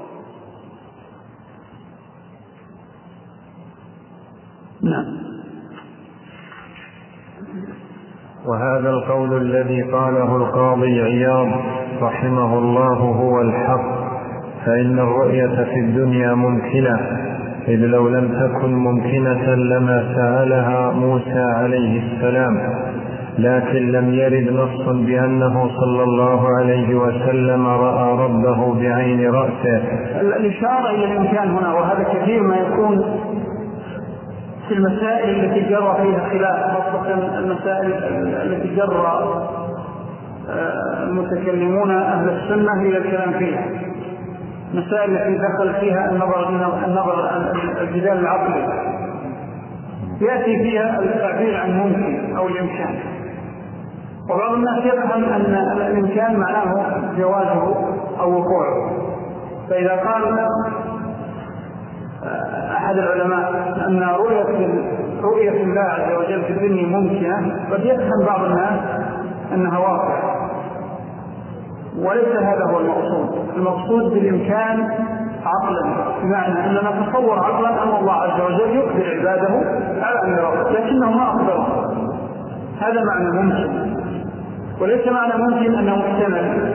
نعم. وهذا القول الذي قاله القاضي عياض رحمه الله هو الحق، فإن الرؤية في الدنيا ممكنة، إذ لو لم تكن ممكنة لما سألها موسى عليه السلام، لكن لم يرد نص بأنه صلى الله عليه وسلم رأى ربه بعين رأسه. الإشارة إلى الإمكان هنا، وهذا كثير ما يكون في المسائل التي جرى فيها خلاف، خاصة المسائل التي جرى المتكلمون أهل السنة إلى الكلام فيها، مسائل التي دخل فيها النظر النظر الجدال العقلي، يأتي فيها التعبير عن ممكن أو الإمكان. وبعض الناس يفهم أن الإمكان معناه جوازه أو وقوعه، فإذا قال أحد العلماء أن رؤية رؤية الله عز وجل في الدنيا ممكنة، قد يفهم بعض الناس أنها واقع، وليس هذا هو المقصود. المقصود بالإمكان عقلا، بمعنى أننا نتصور عقلا أن الله عز وجل يقدر عباده على أن يراه، لكنه ما أقدره. هذا معنى ممكن، وليس معنى ممكن أنه محتمل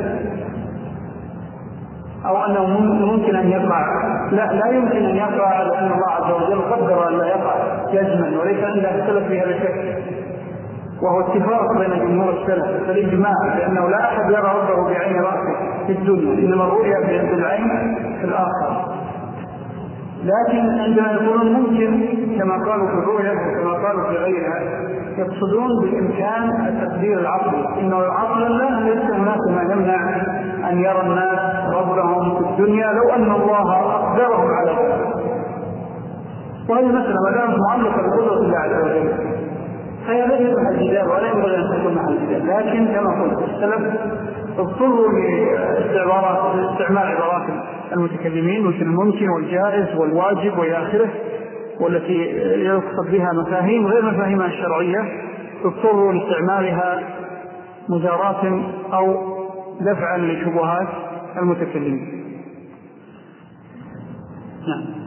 أو أنه ممكن أن يقع. لا لا يمكن أن يقع، لأن الله عز وجل قدر أن لا يقع جزما، وليس أن لا يختلف فيها بشكل، وهو اتفاق بين جمهور السلف فالإجماع، لأنه لا أحد يرى ربه بعين رأسه في الدنيا، إنما الرؤيا بالعين في الآخر. لكن عندما يقولون ممكن كما قالوا في الرؤيا وكما قالوا في غيرها، يقصدون بالإمكان التقدير العقلي، إنه العقل لا ليس هناك ما يمنع أن يرى الناس ربهم في الدنيا لو أن الله أقدرهم على ذلك. وهذه مسألة ما دامت معلقة بقدرة الله عز وجل فهي لا يصلح الجدال ولا ينبغي أن تكون محل الجدال. لكن كما قلت السلف اضطروا لاستعمال عبارات المتكلمين مثل الممكن والجائز والواجب وإلى آخره، والتي يقصد بها مفاهيم غير مفاهيمها الشرعية، اضطروا لاستعمالها مجاراة أو دفعا لشبهات المتكلمين. نعم.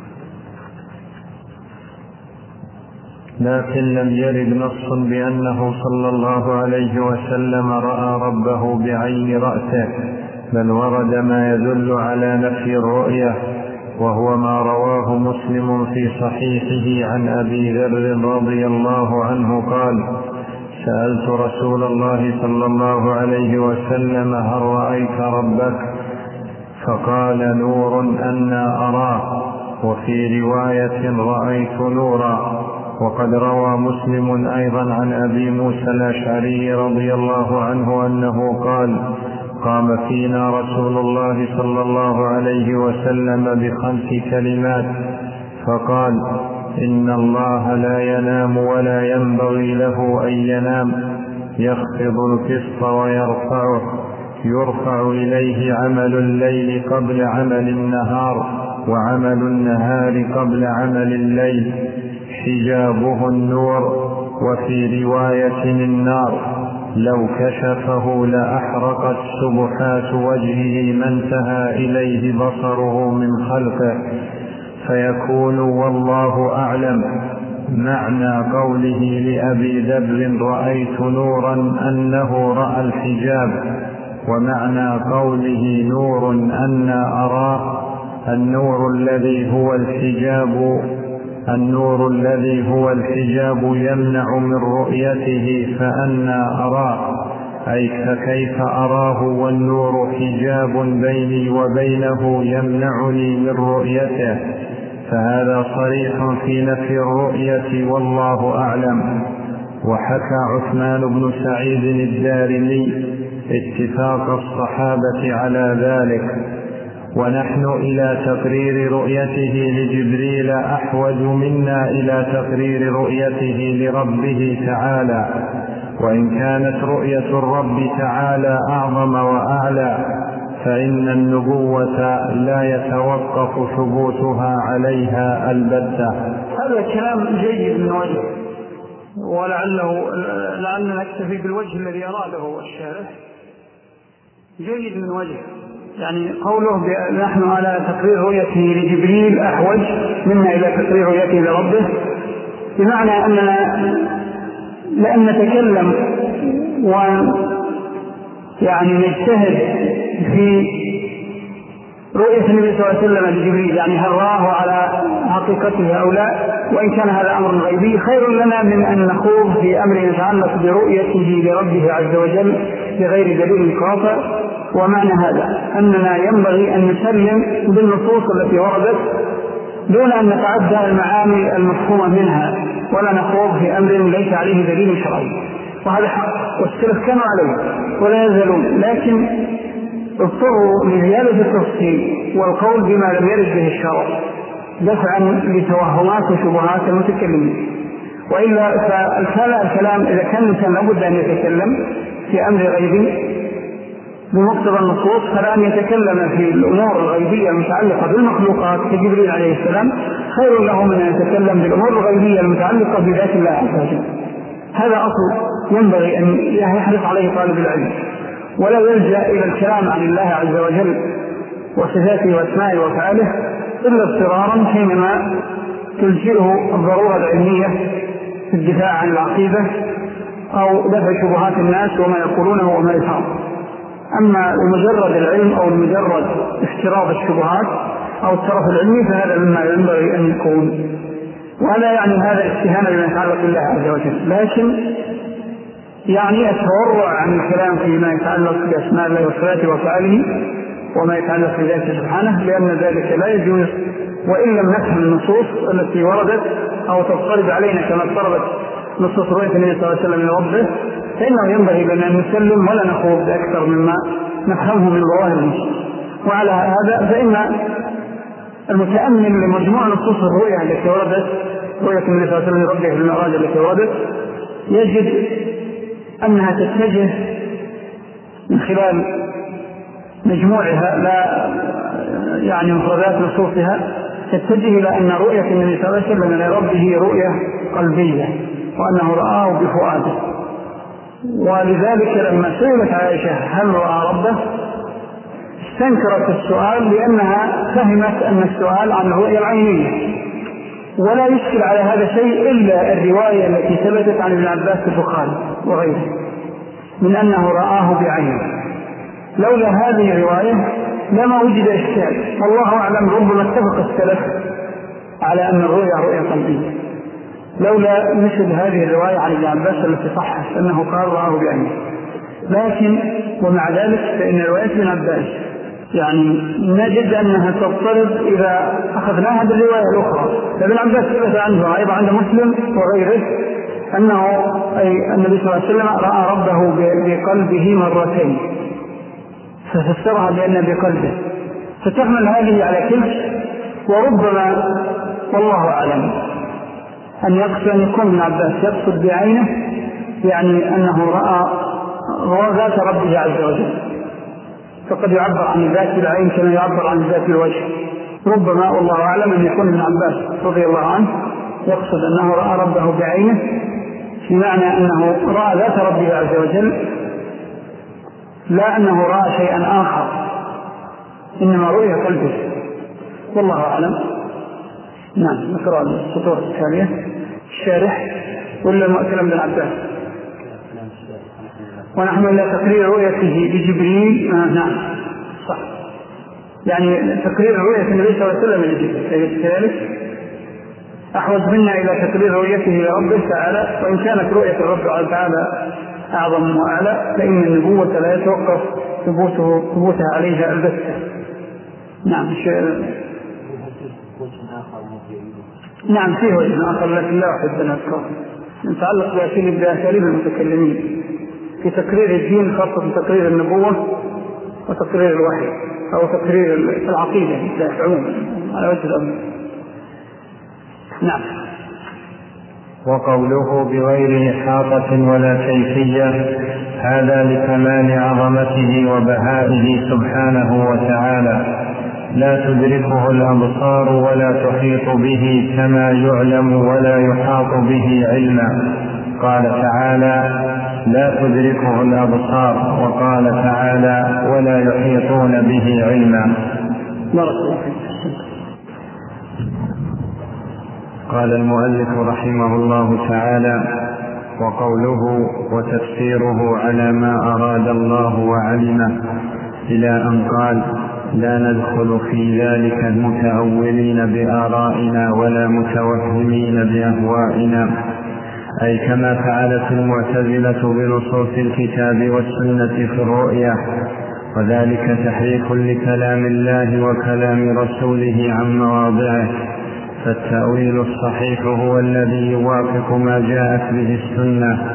لكن لم يرد نص بأنه صلى الله عليه وسلم رأى ربه بعين رأسه، بل ورد ما يدل على نفي الرؤية، وهو ما رواه مسلم في صحيحه عن أبي ذر رضي الله عنه قال: سألت رسول الله صلى الله عليه وسلم: هل رأيت ربك؟ فقال: نور أنى أراه، وفي رواية: رأيت نورا. وقد روى مسلم أيضا عن أبي موسى الأشعري رضي الله عنه أنه قال: قام فينا رسول الله صلى الله عليه وسلم بخمس كلمات فقال: إن الله لا ينام ولا ينبغي له أن ينام، يخفض القسط ويرفعه، يرفع إليه عمل الليل قبل عمل النهار، وعمل النهار قبل عمل الليل، حجابه النور، وفي رواية النار، لو كشفه لأحرقت سبحات وجهه ما انتهى إليه بصره من خلقه، فيكون والله أعلم معنى قوله لأبي ذر رأيت نورا أنه رأى الحجاب، ومعنى قوله نور أن أراه النور الذي هو الحجاب النور الذي هو الحجاب يمنع من رؤيته فأنا أراه، أي فكيف أراه والنور حجاب بيني وبينه يمنعني من رؤيته، فهذا صريح في نفي الرؤية والله أعلم. وحكى عثمان بن سعيد الدارمي اتفاق الصحابة على ذلك، ونحن إلى تقرير رؤيته لجبريل أحوج منا إلى تقرير رؤيته لربه تعالى، وإن كانت رؤية الرب تعالى أعظم وأعلى فإن النبوة لا يتوقف ثبوتها عليها البتة. هذا كلام جيد من وجه، ولعله لعلنا نكتفي بالوجه الذي أراده الشارح. جيد من وجه، يعني قوله نحن على تقرير رؤيته لجبريل أحوج منا إلى تقرير رؤيته لربه، بمعنى أننا لأن نتكلم ويعني نجتهد في رؤية النبي صلى الله عليه وسلم لجبريل، يعني هل راه على حقيقته أو لا، وإن كان هذا أمر غيبي خير لنا من أن نخوض في أمر يتعلق برؤيته لربه عز وجل بغير دليل قاطع. ومعنى هذا أننا ينبغي أن نسلم بالنصوص التي وردت دون أن نتعدى المعاني المفهومة منها، ولا نخوض في أمر ليس عليه دليل شرعي، وهذا حق والسلف كانوا عليه ولا يزالون، لكن اضطروا لزيادة التفصيل والقول بما لم يرد به الشرع دفعا لتوهمات وشبهات المتكلمين. وإلا فالكلام إذا كان الإنسان لابد أن يتكلم في أمر غيبي بمقتضى النصوص، فلأن يتكلم في الأمور الغيبية المتعلقة بالمخلوقات كجبريل عليه السلام خير له من أن يتكلم بالأمور الغيبية المتعلقة بذات الله عز وجل. هذا أصل ينبغي أن يحرص عليه طالب العلم، ولا يلجأ إلى الكلام عن الله عز وجل وصفاته وأسمائه وأفعاله إلا اضطرارا حينما تلجئه الضرورة العلمية في الدفاع عن العقيدة أو دفع شبهات الناس وما يقولونه وما يفعل. أما مجرد العلم أو مجرد افتراض الشبهات أو الترف العلمي فهذا مما ينبغي أن يكون، ولا يعني هذا استهانة بما يتعلق بالله عز وجل، لكن يعني التورع عن الكلام فيما يتعلق بأسماء الله وصفاته وأفعاله وما يتعلق بذاته سبحانه، لأن ذلك لا يجوز وإن لم نفهم النصوص التي وردت أو تضطرب علينا كما اضطربت نصوص رؤية النبي صلى الله عليه وسلم لربه، فإنه ينبغي لنا أن نسلم ولا نخوض أكثر مما نفهمه من ظواهر النصوص. وعلى هذا فإن المتأمل لمجموع نصوص الرؤية التي وردت، رؤية النبي صلى الله عليه وسلم لربه في المعراج التي وردت، يجد أنها تتجه من خلال مجموعها لا يعني مفردات نصوصها، تتجه إلى أن رؤية النبي صلى الله عليه وسلم لربه رؤية قلبية، وأنه رآه بفؤاده. ولذلك لما سئلت عائشة هل رأى ربه استنكرت السؤال لأنها فهمت أن السؤال عن الرؤية العينية، ولا يشكل على هذا شيء إلا الرواية التي ثبتت عن ابن عباس البخاري وغيره من أنه رآه بعينه. لولا هذه الرواية لما وجد إشكال، والله أعلم ربما اتفق السلف على أن الرؤية رؤية قلبية لولا مثل هذه الرواية عن ابن عباس التي صحت أنه قال رآه بعينه. لكن ومع ذلك فإن رواية ابن عباس يعني نجد أنها تضطرب إذا أخذناها بالرواية الأخرى. فابن عباس ثبت عنه أيضا عند مسلم وغيره أنه أي النبي صلى الله عليه وسلم رأى ربه بقلبه مرتين، ففسرها بأن بقلبه، فتحمل هذه على كلش. وربما والله أعلم أن يقصد أن يكون ابن عباس يقصد بعينه يعني أنه رأى ذات ربه عز وجل، فقد يعبر عن ذات العين كما يعبر عن ذات الوجه. ربما والله أعلم أن يكون ابن عباس رضي الله عنه يقصد أنه رأى ربه بعينه، في معنى أنه رأى ذات ربه عز وجل، لا أنه رأى شيئا آخر، إنما رؤية قلبه، والله أعلم. نعم. نقرأ السطور التالية. الشارح ولا كلام ابن عباس؟ ونحن إلى تقرير رؤيته بجبريل. آه نعم صح، يعني تقرير رؤية النبي صلى الله عليه وسلم لجبريل كذلك أحوج منا إلى تقرير رؤيته لربه تعالى. وإن كانت رؤية الرب تعالى أعظم وأعلى فإن النبوة لا يتوقف ثبوته ثبوتها عليها البتة. نعم. نعم فيه وجه آخر لكن لا أحب أن أذكره، يتعلق بأساليب بأساليب المتكلمين في تقرير الدين، خاصة تقرير النبوة وتقرير الوحي أو تقرير العقيدة عموما على وجه الأمر. نعم. وقوله بغير إحاطة ولا كيفية هذا لكمال عظمته وبهائه سبحانه وتعالى، لا تدركه الأبصار ولا تحيط به كما يعلم ولا يحاط به علما. قال تعالى لا تدركه الأبصار، وقال تعالى ولا يحيطون به علما. قال المؤلف رحمه الله تعالى: وقوله وتفسيره على ما أراد الله وعلمه، إلى أن قال لا ندخل في ذلك المتأولين بآرائنا ولا متوهمين بأهوائنا، أي كما فعلت المعتزلة بنصوص الكتاب والسنة في الرؤية، وذلك تحريف لكلام الله وكلام رسوله عن مواضعه. فالتأويل الصحيح هو الذي يوافق ما جاءت به السنة،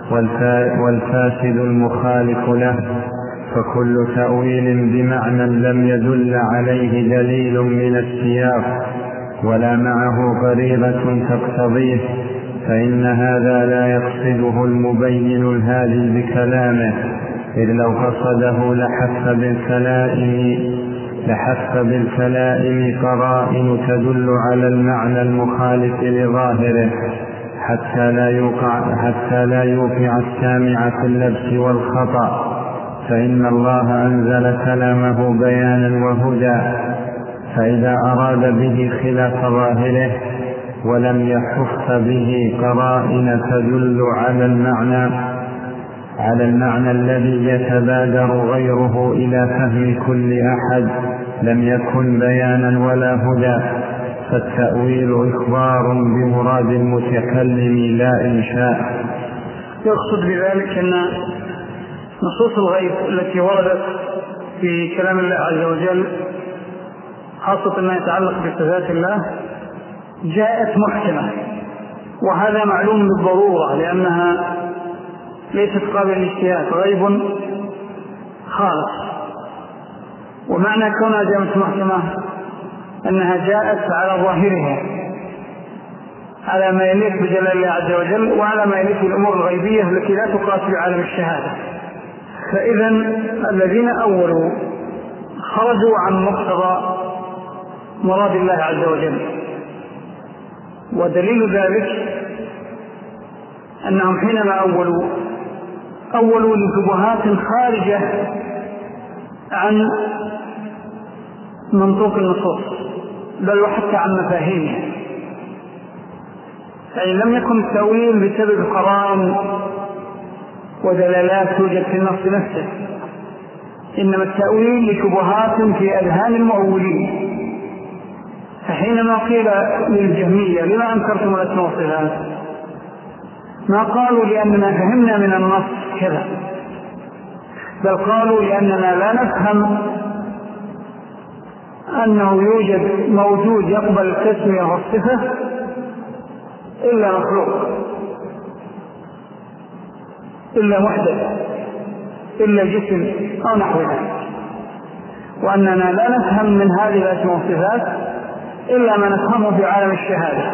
والفاسد المخالف له. فكل تأويل بمعنى لم يدل عليه دليل من السياق ولا معه غريبة تقتضيه فإن هذا لا يقصده المبين الهادي بكلامه، إذ لو قصده لحث بالكلام لحث بالكلام قرائن تدل على المعنى المخالف لظاهره حتى لا يوقع حتى لا يوقع السامع في اللبس والخطأ، فإن الله أنزل كلامه بيانا وهدى، فإذا أراد به خلاف ظاهره ولم يحف به قرائن تدل على المعنى على المعنى الذي يتبادر غيره إلى فهم كل أحد لم يكن بيانا ولا هدى. فالتأويل إخبار بمراد المتكلم لا إنشاء. يقصد بذلك أن نصوص الغيب التي وردت في كلام الله عز وجل خاصة ما يتعلق بصفات الله جاءت محكمة، وهذا معلوم بالضرورة لأنها ليست قابلة للاجتهاد، غيب خالص. ومعنى كونها جاءت محكمة أنها جاءت على ظاهرها على ما يليق بجلال الله عز وجل وعلى ما يليق بالأمور الغيبية التي لا تقاس بعالم الشهادة. فإذا الذين أولوا خرجوا عن مقتضى مراد الله عز وجل، ودليل ذلك أنهم حينما أولوا أولوا لشبهات خارجة عن منطوق النصوص بل وحتى عن مفاهيمها، يعني لم يكن التأويل بسبب قرائن ودلالات توجد في النص نفسه، إنما التأويل لشبهات في أذهان المؤولين. فحينما قيل للجهمية لما أنكرتم الأسماء والصفات ما قالوا لأننا فهمنا من النص كذا، بل قالوا لأننا لا نفهم أنه يوجد موجود يقبل التسمية والصفة إلا مخلوق، إلا محدث، إلا جسم أو نحو ذلك، وأننا لا نفهم من هذه الأسماء والصفات إلا ما نفهمه في عالم الشهادة.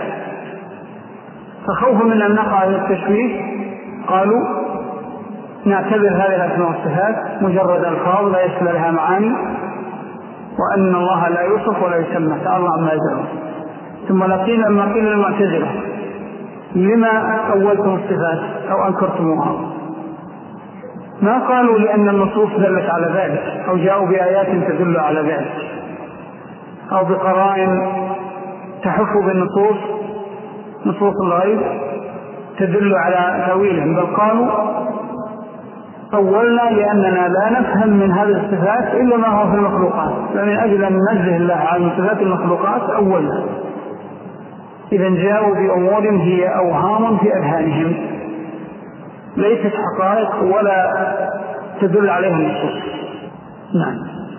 فخوف من أن نقع في التشويش قالوا نعتبر هذه الأسماء والصفات مجرد ألفاظ لا يشمل لها معاني، وأن الله لا يوصف ولا يسمى تعالى عما يدعون. ثم لقينا لما قيل للمعتزلة لما أولتم الصفات أو أنكرتموها؟ ما قالوا لأن النصوص دلت على ذلك أو جاءوا بآيات تدل على ذلك أو بقرائن تحف بالنصوص نصوص الغيب تدل على تأويلهم، بل قالوا أولنا لأننا لا نفهم من هذه الصفات إلا ما هو في المخلوقات، فمن أجل أن ننزه الله عن صفات المخلوقات أولنا. إذا جاءوا بأمور هي أوهام في أذهانهم ليست حقائق ولا تدل عليها النصوص. نعم.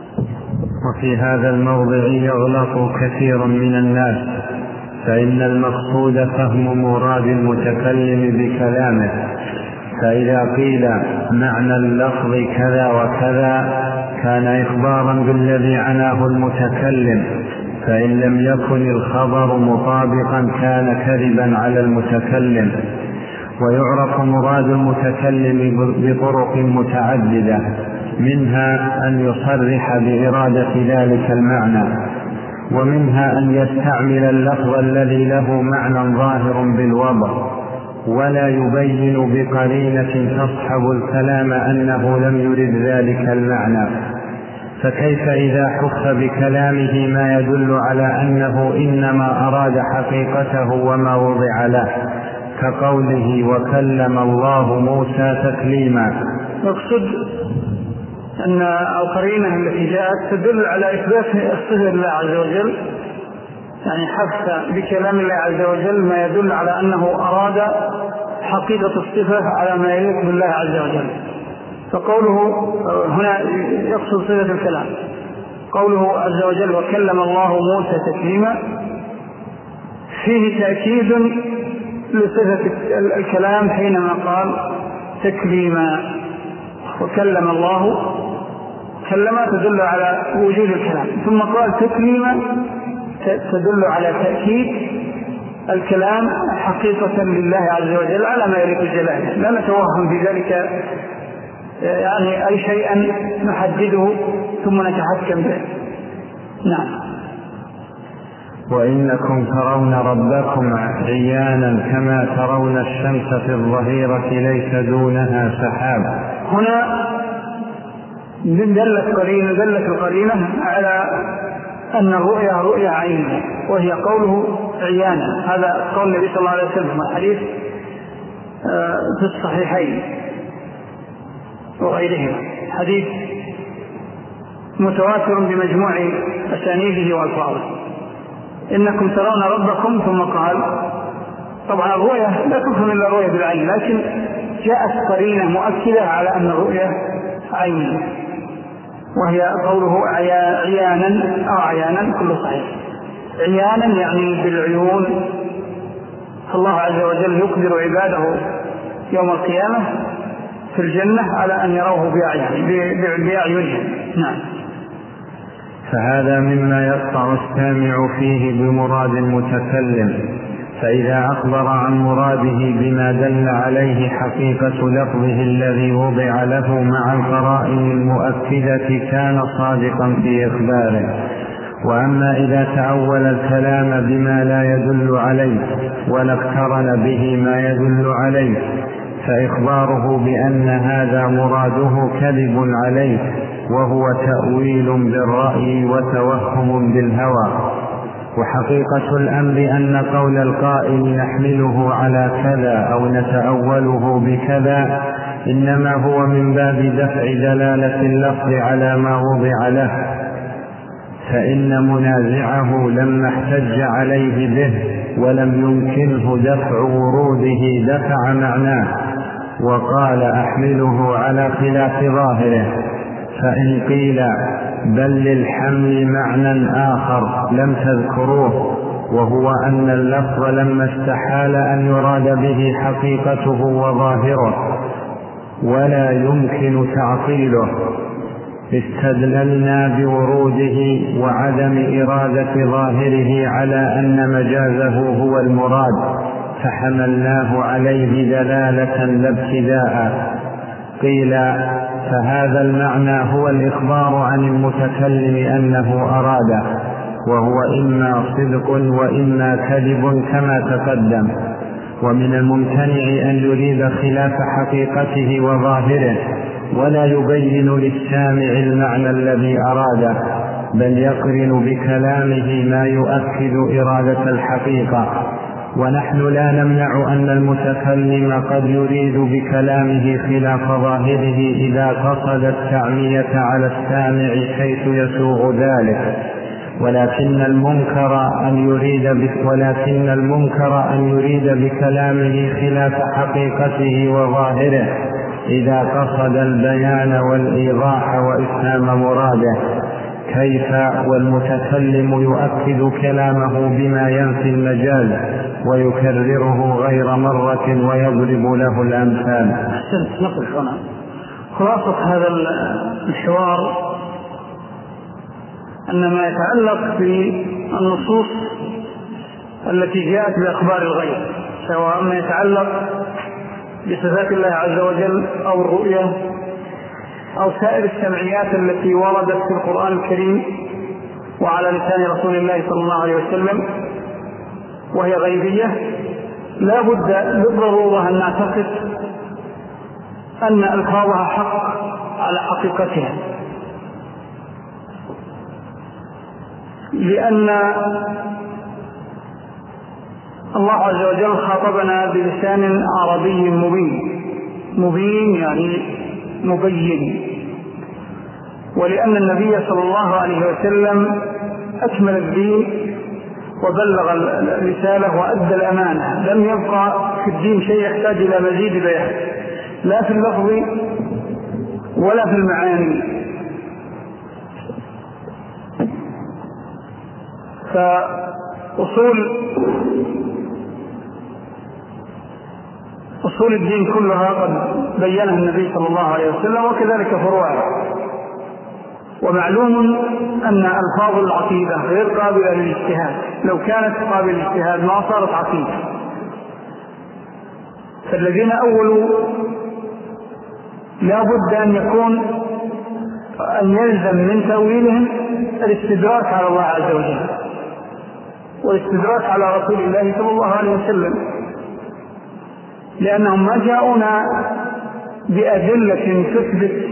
وفي هذا الموضع يغلط كثير من الناس، فإن المقصود فهم مراد المتكلم بكلامه، فإذا قيل معنى اللفظ كذا وكذا كان إخبارا بالذي عناه المتكلم، فإن لم يكن الخبر مطابقا كان كذبا على المتكلم. ويعرف مراد المتكلم بطرق متعددة، منها أن يصرح بإرادة ذلك المعنى، ومنها أن يستعمل اللفظ الذي له معنى ظاهر بالوضع ولا يبين بقرينة تصحب الكلام أنه لم يرد ذلك المعنى. فكيف إذا حف بكلامه ما يدل على أنه إنما أراد حقيقته وما وضع له، كقوله وكلم الله موسى تكليما؟ يقصد أن القرينة التي جاءت تدل على إثبات الصفة لله عز وجل، يعني حث بكلام الله عز وجل ما يدل على أنه أراد حقيقة الصفة على ما يليق بالله عز وجل. فقوله هنا يقصد صفة الكلام، قوله عز وجل وكلم الله موسى تكليما فيه تأكيد لصفة الكلام حينما قال تكليما، وكلم الله كلمة تدل على وجود الكلام، ثم قال تكليما تدل على تأكيد الكلام حقيقة لله عز وجل على ما يليق بجلاله، لا نتوهم في ذلك يعني أي شيئا نحدده ثم نتحكم به. نعم. وإنكم ترون ربكم عيانا كما ترون الشمس في الظهيرة ليس دونها سحاب. هنا دلت قرينة دلت القرينة على أن الرؤيا رؤيا عين، وهي قوله عيانا، هذا قول النبي صلى الله عليه وسلم الحديث في الصحيحين وغيرهما، حديث متواتر بمجموع أسانيده وألفاظه، إنكم ترون ربكم، ثم قال طبعا الرؤيا لا تفهم إلا الرؤيا بالعين، لكن جاءت قرينة مؤكدة على أن الرؤيا عين، وهي قوله عيانا أو عيانا كله صحيح. عيانا يعني بالعيون، الله عز وجل يقدر عباده يوم القيامة في الجنة على أن يروه بأعينهم. نعم. فهذا مما يقطع السامع فيه بمراد المتكلم، فإذا أخبر عن مراده بما دل عليه حقيقة لفظه الذي وضع له مع القرائن المؤكدة كان صادقا في إخباره. وأما إذا تأول الكلام بما لا يدل عليه ولا اقترن به ما يدل عليه فإخباره بأن هذا مراده كذب عليه، وهو تأويل بالرأي وتوهم بالهوى. وحقيقة الأمر أن قول القائل نحمله على كذا أو نتأوله بكذا إنما هو من باب دفع دلالة اللفظ على ما وضع له، فإن منازعه لما احتج عليه به ولم يمكنه دفع وروده دفع معناه وقال أحمله على خلاف ظاهره، فإن قيل بل للحمل معنى آخر لم تذكروه، وهو أن اللفظ لما استحال أن يراد به حقيقته وظاهره ولا يمكن تعطيله استدللنا بوروده وعدم إرادة ظاهره على أن مجازه هو المراد، فحملناه عليه دلالة لا ابتداء. قيل فهذا المعنى هو الإخبار عن المتكلم أنه أراده، وهو إما صدق وإما كذب كما تقدم. ومن الممتنع أن يريد خلاف حقيقته وظاهره ولا يبين للسامع المعنى الذي أراده، بل يقرن بكلامه ما يؤكد إرادة الحقيقة. ونحن لا نمنع أن المتكلم قد يريد بكلامه خلاف ظاهره إذا قصد التعمية على السامع حيث يسوغ ذلك، ولكن المنكر أن يريد ولكن المنكر أن يريد بكلامه خلاف حقيقته وظاهره إذا قصد البيان والإيضاح وإفهام مراده. كيف والمتكلم يؤكد كلامه بما ينفي المجاز ويكرره غير مرة ويضرب له الأمثال. أحسنت. نقف هنا. خلاصة هذا الحوار أن ما يتعلق بالنصوص التي جاءت بأخبار الغيب، سواء ما يتعلق بصفات الله عز وجل أو الرؤية أو سائر السمعيات التي وردت في القرآن الكريم وعلى لسان رسول الله صلى الله عليه وسلم وهي غيبية، لا بد بالضرورة أن نعتقد أن ألفاظها حق على حقيقتها، لأن الله عز وجل خاطبنا بلسان عربي مبين، مبين يعني مبين، ولأن النبي صلى الله عليه وسلم أكمل الدين وبلغ الرسالة وأدى الأمانة، لم يبقى في الدين شيء يحتاج إلى مزيد بيان، لا في اللفظ ولا في المعاني. فأصول أصول الدين كلها قد بينها النبي صلى الله عليه وسلم، وكذلك فروعها. ومعلوم أن ألفاظ العقيدة غير قابلة للاجتهاد، لو كانت قابلة للاجتهاد ما صارت عقيدة. فالذين أولوا لا بد أن يكون أن يلزم من تأويلهم الاستدراك على الله عز وجل والاستدراك على رسول الله صلى الله عليه وسلم، لأنهم ما جاءونا بأدلة تثبت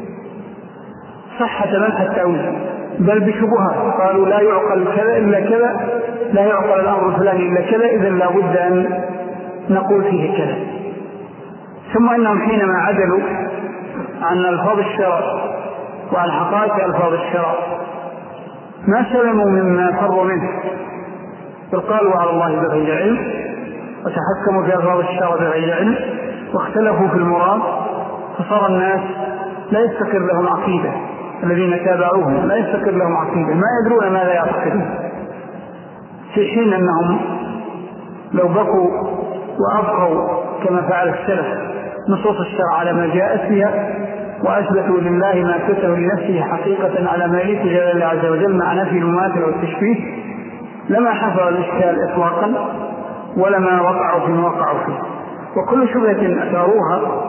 صحة منح التأويل، بل بشبهات. قالوا لا يعقل كذا إلا كذا، لا يعقل الأمر الفلاني إلا كذا، إذن لا بد أن نقول فيه كذا. ثم إنهم حينما عدلوا عن ألفاظ الشرع وعن حقائق ألفاظ الشرع ما سلموا مما فروا منه، بل قالوا على الله بغير علم وتحكموا في ألفاظ الشرع بغير علم واختلفوا في المراد، فصار الناس لا يستقر لهم عقيدة، الذين تابعوهم لا يستقر لهم عقيدة، ما يدرون ماذا يعتقدون، في حين أنهم لو بقوا وأبقوا كما فعل السلف نصوص الشرع على ما جاءت فيها وأثبتوا لله ما كتبه لنفسه حقيقة على ما يليق جل الله عز وجل مع نفي المماثلة والتشبيه، لما حصل الإشكال إطلاقا ولما وقعوا فيما وقعوا فيه. وكل شبهة أثاروها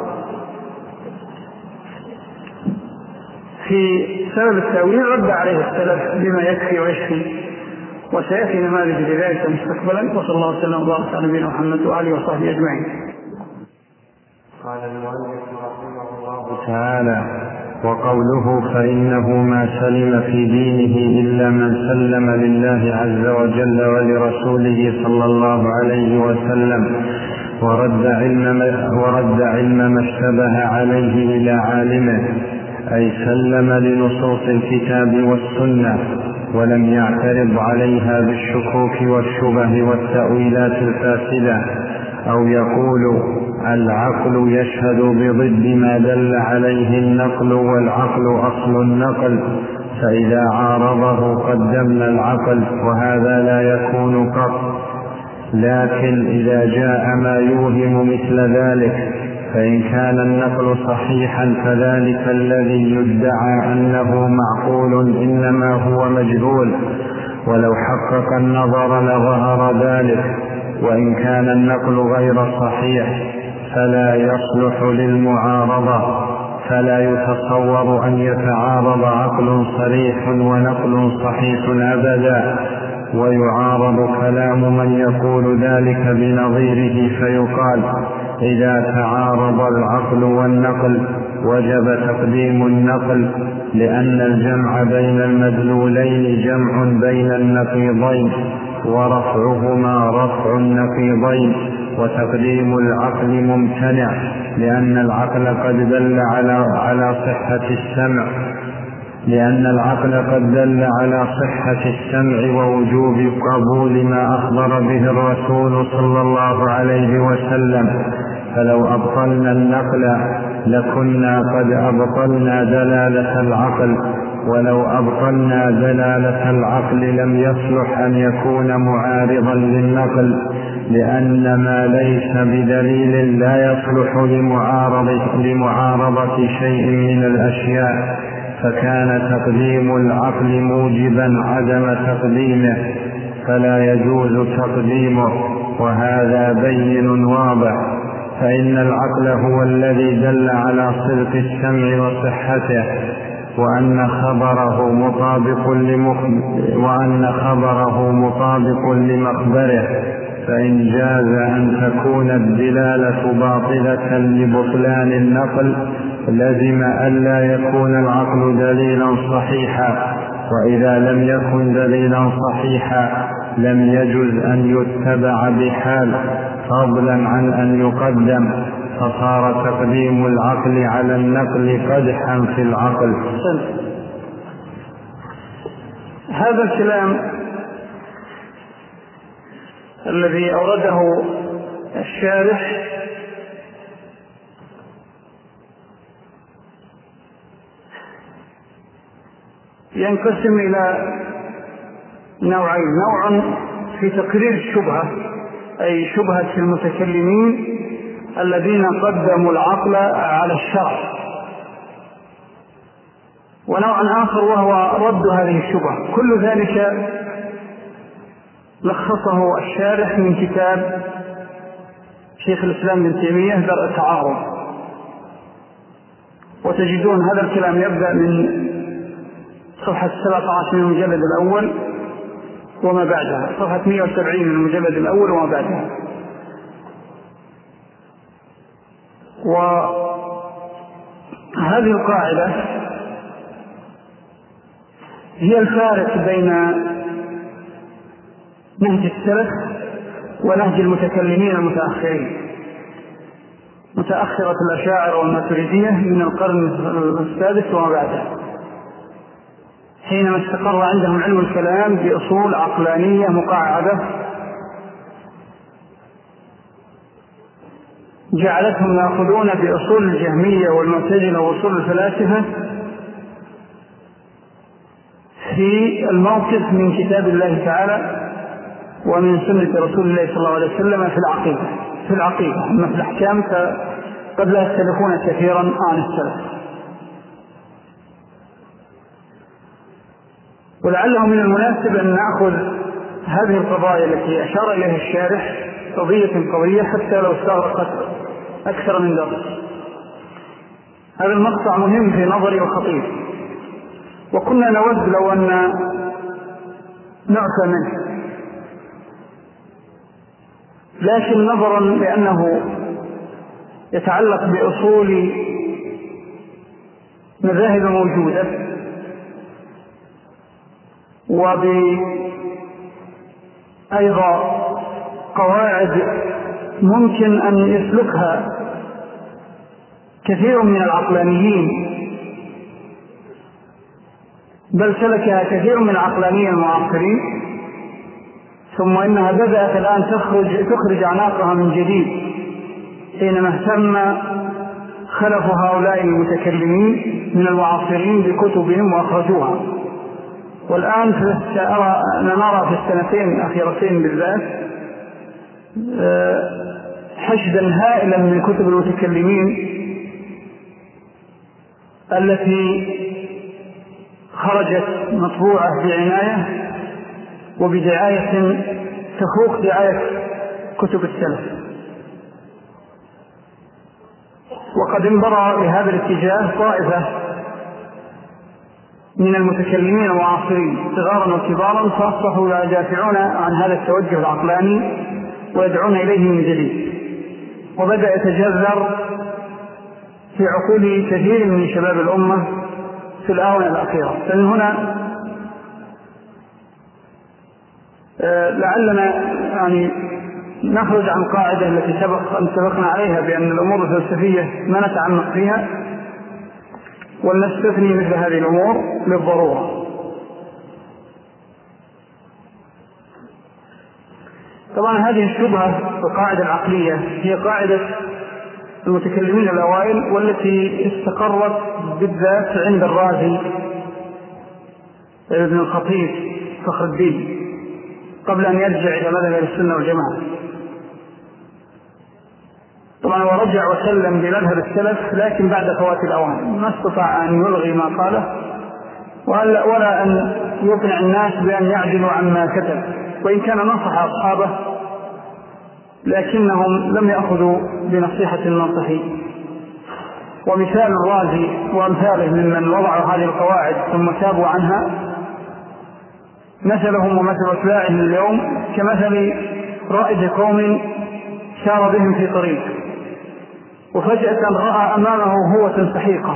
في سبب التأويل رد عليه السلف بما يكفي ويشفي، وسيأتي نماذج لذلك مستقبلا. وصلى الله وسلم وبارك على نبينا محمد وآله وصحبه أجمعين. قال المؤلف رحمه الله تعالى: وقوله فإنه ما سلم في دينه إلا من سلم لله عز وجل ولرسوله صلى الله عليه وسلم ورد علم ورد علم ما اشتبه عليه إلى عالمه، أي سلم لنصوص الكتاب والسنة ولم يعترض عليها بالشكوك والشبه والتأويلات الفاسدة، أو يقول العقل يشهد بضد ما دل عليه النقل، والعقل أصل النقل، فإذا عارضه قدمنا العقل، وهذا لا يكون قط. لكن إذا جاء ما يوهم مثل ذلك، فإن كان النقل صحيحا فذلك الذي يدعى أنه معقول إنما هو مجهول، ولو حقق النظر لظهر ذلك. وإن كان النقل غير صحيح فلا يصلح للمعارضة، فلا يتصور أن يتعارض عقل صريح ونقل صحيح أبدا، ويعارض كلام من يقول ذلك بنظيره، فيقال إذا تعارض العقل والنقل وجب تقديم النقل، لأن الجمع بين المدلولين جمع بين النقيضين، ورفعهما رفع النقيضين، وتقديم العقل ممتنع، لأن العقل قد دل على على صحة السمع لأن العقل قد دل على صحة السمع ووجوب قبول ما أخبر به الرسول صلى الله عليه وسلم. فلو أبطلنا النقل لكنا قد أبطلنا دلالة العقل، ولو أبطلنا دلالة العقل لم يصلح أن يكون معارضا للنقل، لأن ما ليس بدليل لا يصلح لمعارضة, لمعارضة شيء من الأشياء، فكان تقديم العقل موجبا عدم تقديمه، فلا يجوز تقديمه، وهذا بين واضح. فإن العقل هو الذي دل على صدق السمع وصحته، وأن خبره مطابق وأن خبره مطابق لمخبره، فإن جاز أن تكون الدلالة باطلة لبطلان النقل لزم ألا يكون العقل دليلا صحيحا، وإذا لم يكن دليلا صحيحا لم يجوز أن يتبع بحال، فضلا عن أن يقدم، فصار تقديم العقل على النقل قدحا في العقل. هذا الكلام الذي أورده الشارح ينقسم إلى نوعين: نوع في تقرير الشبهة، أي شبهة المتكلمين الذين قدموا العقل على الشرع، ونوع آخر وهو رد هذه الشبهة. كل ذلك لخصه الشارح من كتاب شيخ الإسلام ابن تيمية درء التعارض، وتجدون هذا الكلام يبدأ من صفحة سبعة عشر من المجلد الأول وما بعدها، صفحة مئة وسبعين من المجلد الأول وما بعدها. وهذه القاعدة هي الفارق بين نهج السلف ونهج المتكلمين المتأخرين، متأخرة الأشاعرة والماتريدية من القرن السادس وما بعده، حينما استقر عندهم علم الكلام بأصول عقلانية مقعدة جعلتهم يأخذون بأصول الجهمية والمعتزلة وأصول الفلاسفة في الموقف من كتاب الله تعالى ومن سنة رسول الله صلى الله عليه وسلم في العقيدة في العقيدة أما في الأحكام فقد لا يختلفون كثيرا عن السلف. ولعله من المناسب أن نأخذ هذه القضايا التي أشار إليها الشارح قضية قضية حتى لو استغرقت أكثر من درس. هذا المقطع مهم في نظري وخطير، وكنا نود لو أن نعفى منه، لكن نظرا لأنه يتعلق بأصول مذاهب موجودة وبأيضا قواعد ممكن أن يسلكها كثير من العقلانيين، بل سلكها كثير من العقلانيين المعاصرين، ثم إنها بدأت الآن تخرج, تخرج عناقها من جديد حينما اهتم خلف هؤلاء المتكلمين من المعاصرين بكتبهم وأخرجوها. والآن سأرى نرى في السنتين الأخيرتين بالذات حشدا هائلا من كتب المتكلمين التي خرجت مطبوعة بعناية وبدعاية تفوق دعاية كتب السلف. وقد انبرى بهذا الاتجاه طائفة من المتكلمين المعاصرين صغارا وكبارا، فأصبحوا يدافعون عن هذا التوجه العقلاني ويدعون إليه من جديد، وبدأ يتجذر في عقول كثير من شباب الأمة في الآونة الأخيرة. فمن هنا لعلنا يعني نخرج عن قاعدة التي سبق أن سبقنا عليها بأن الأمور الفلسفية ما نتعمق فيها، ولنستثني مثل هذه الأمور للضرورة. طبعا هذه الشبهة القاعدة العقلية هي قاعدة المتكلمين الأوائل، والتي استقرت بالذات عند الرازي ابن الخطيب فخر الدين قبل أن يرجع إلى مذهب السنة والجماعة. طبعا ورجع وسلم بمذهب السلف، لكن بعد فوات الأوان ما استطاع أن يلغي ما قاله ولا أن يقنع الناس بأن يعدلوا عما كتب، وإن كان نصح أصحابه لكنهم لم يأخذوا بنصيحة الناصحين. ومثال الرازي وأمثاله ممن وضعوا هذه القواعد ثم تابوا عنها مثلهم ومثل أتباعهم اليوم كمثل رائد قوم سار بهم في طريق، وفجأة رأى أمامه هوة سحيقة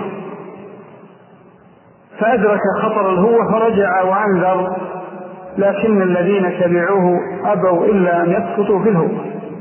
فأدرك خطر الهوة فرجع وأنذر، لكن الذين تبعوه أبوا إلا أن يسقطوا في الهوة.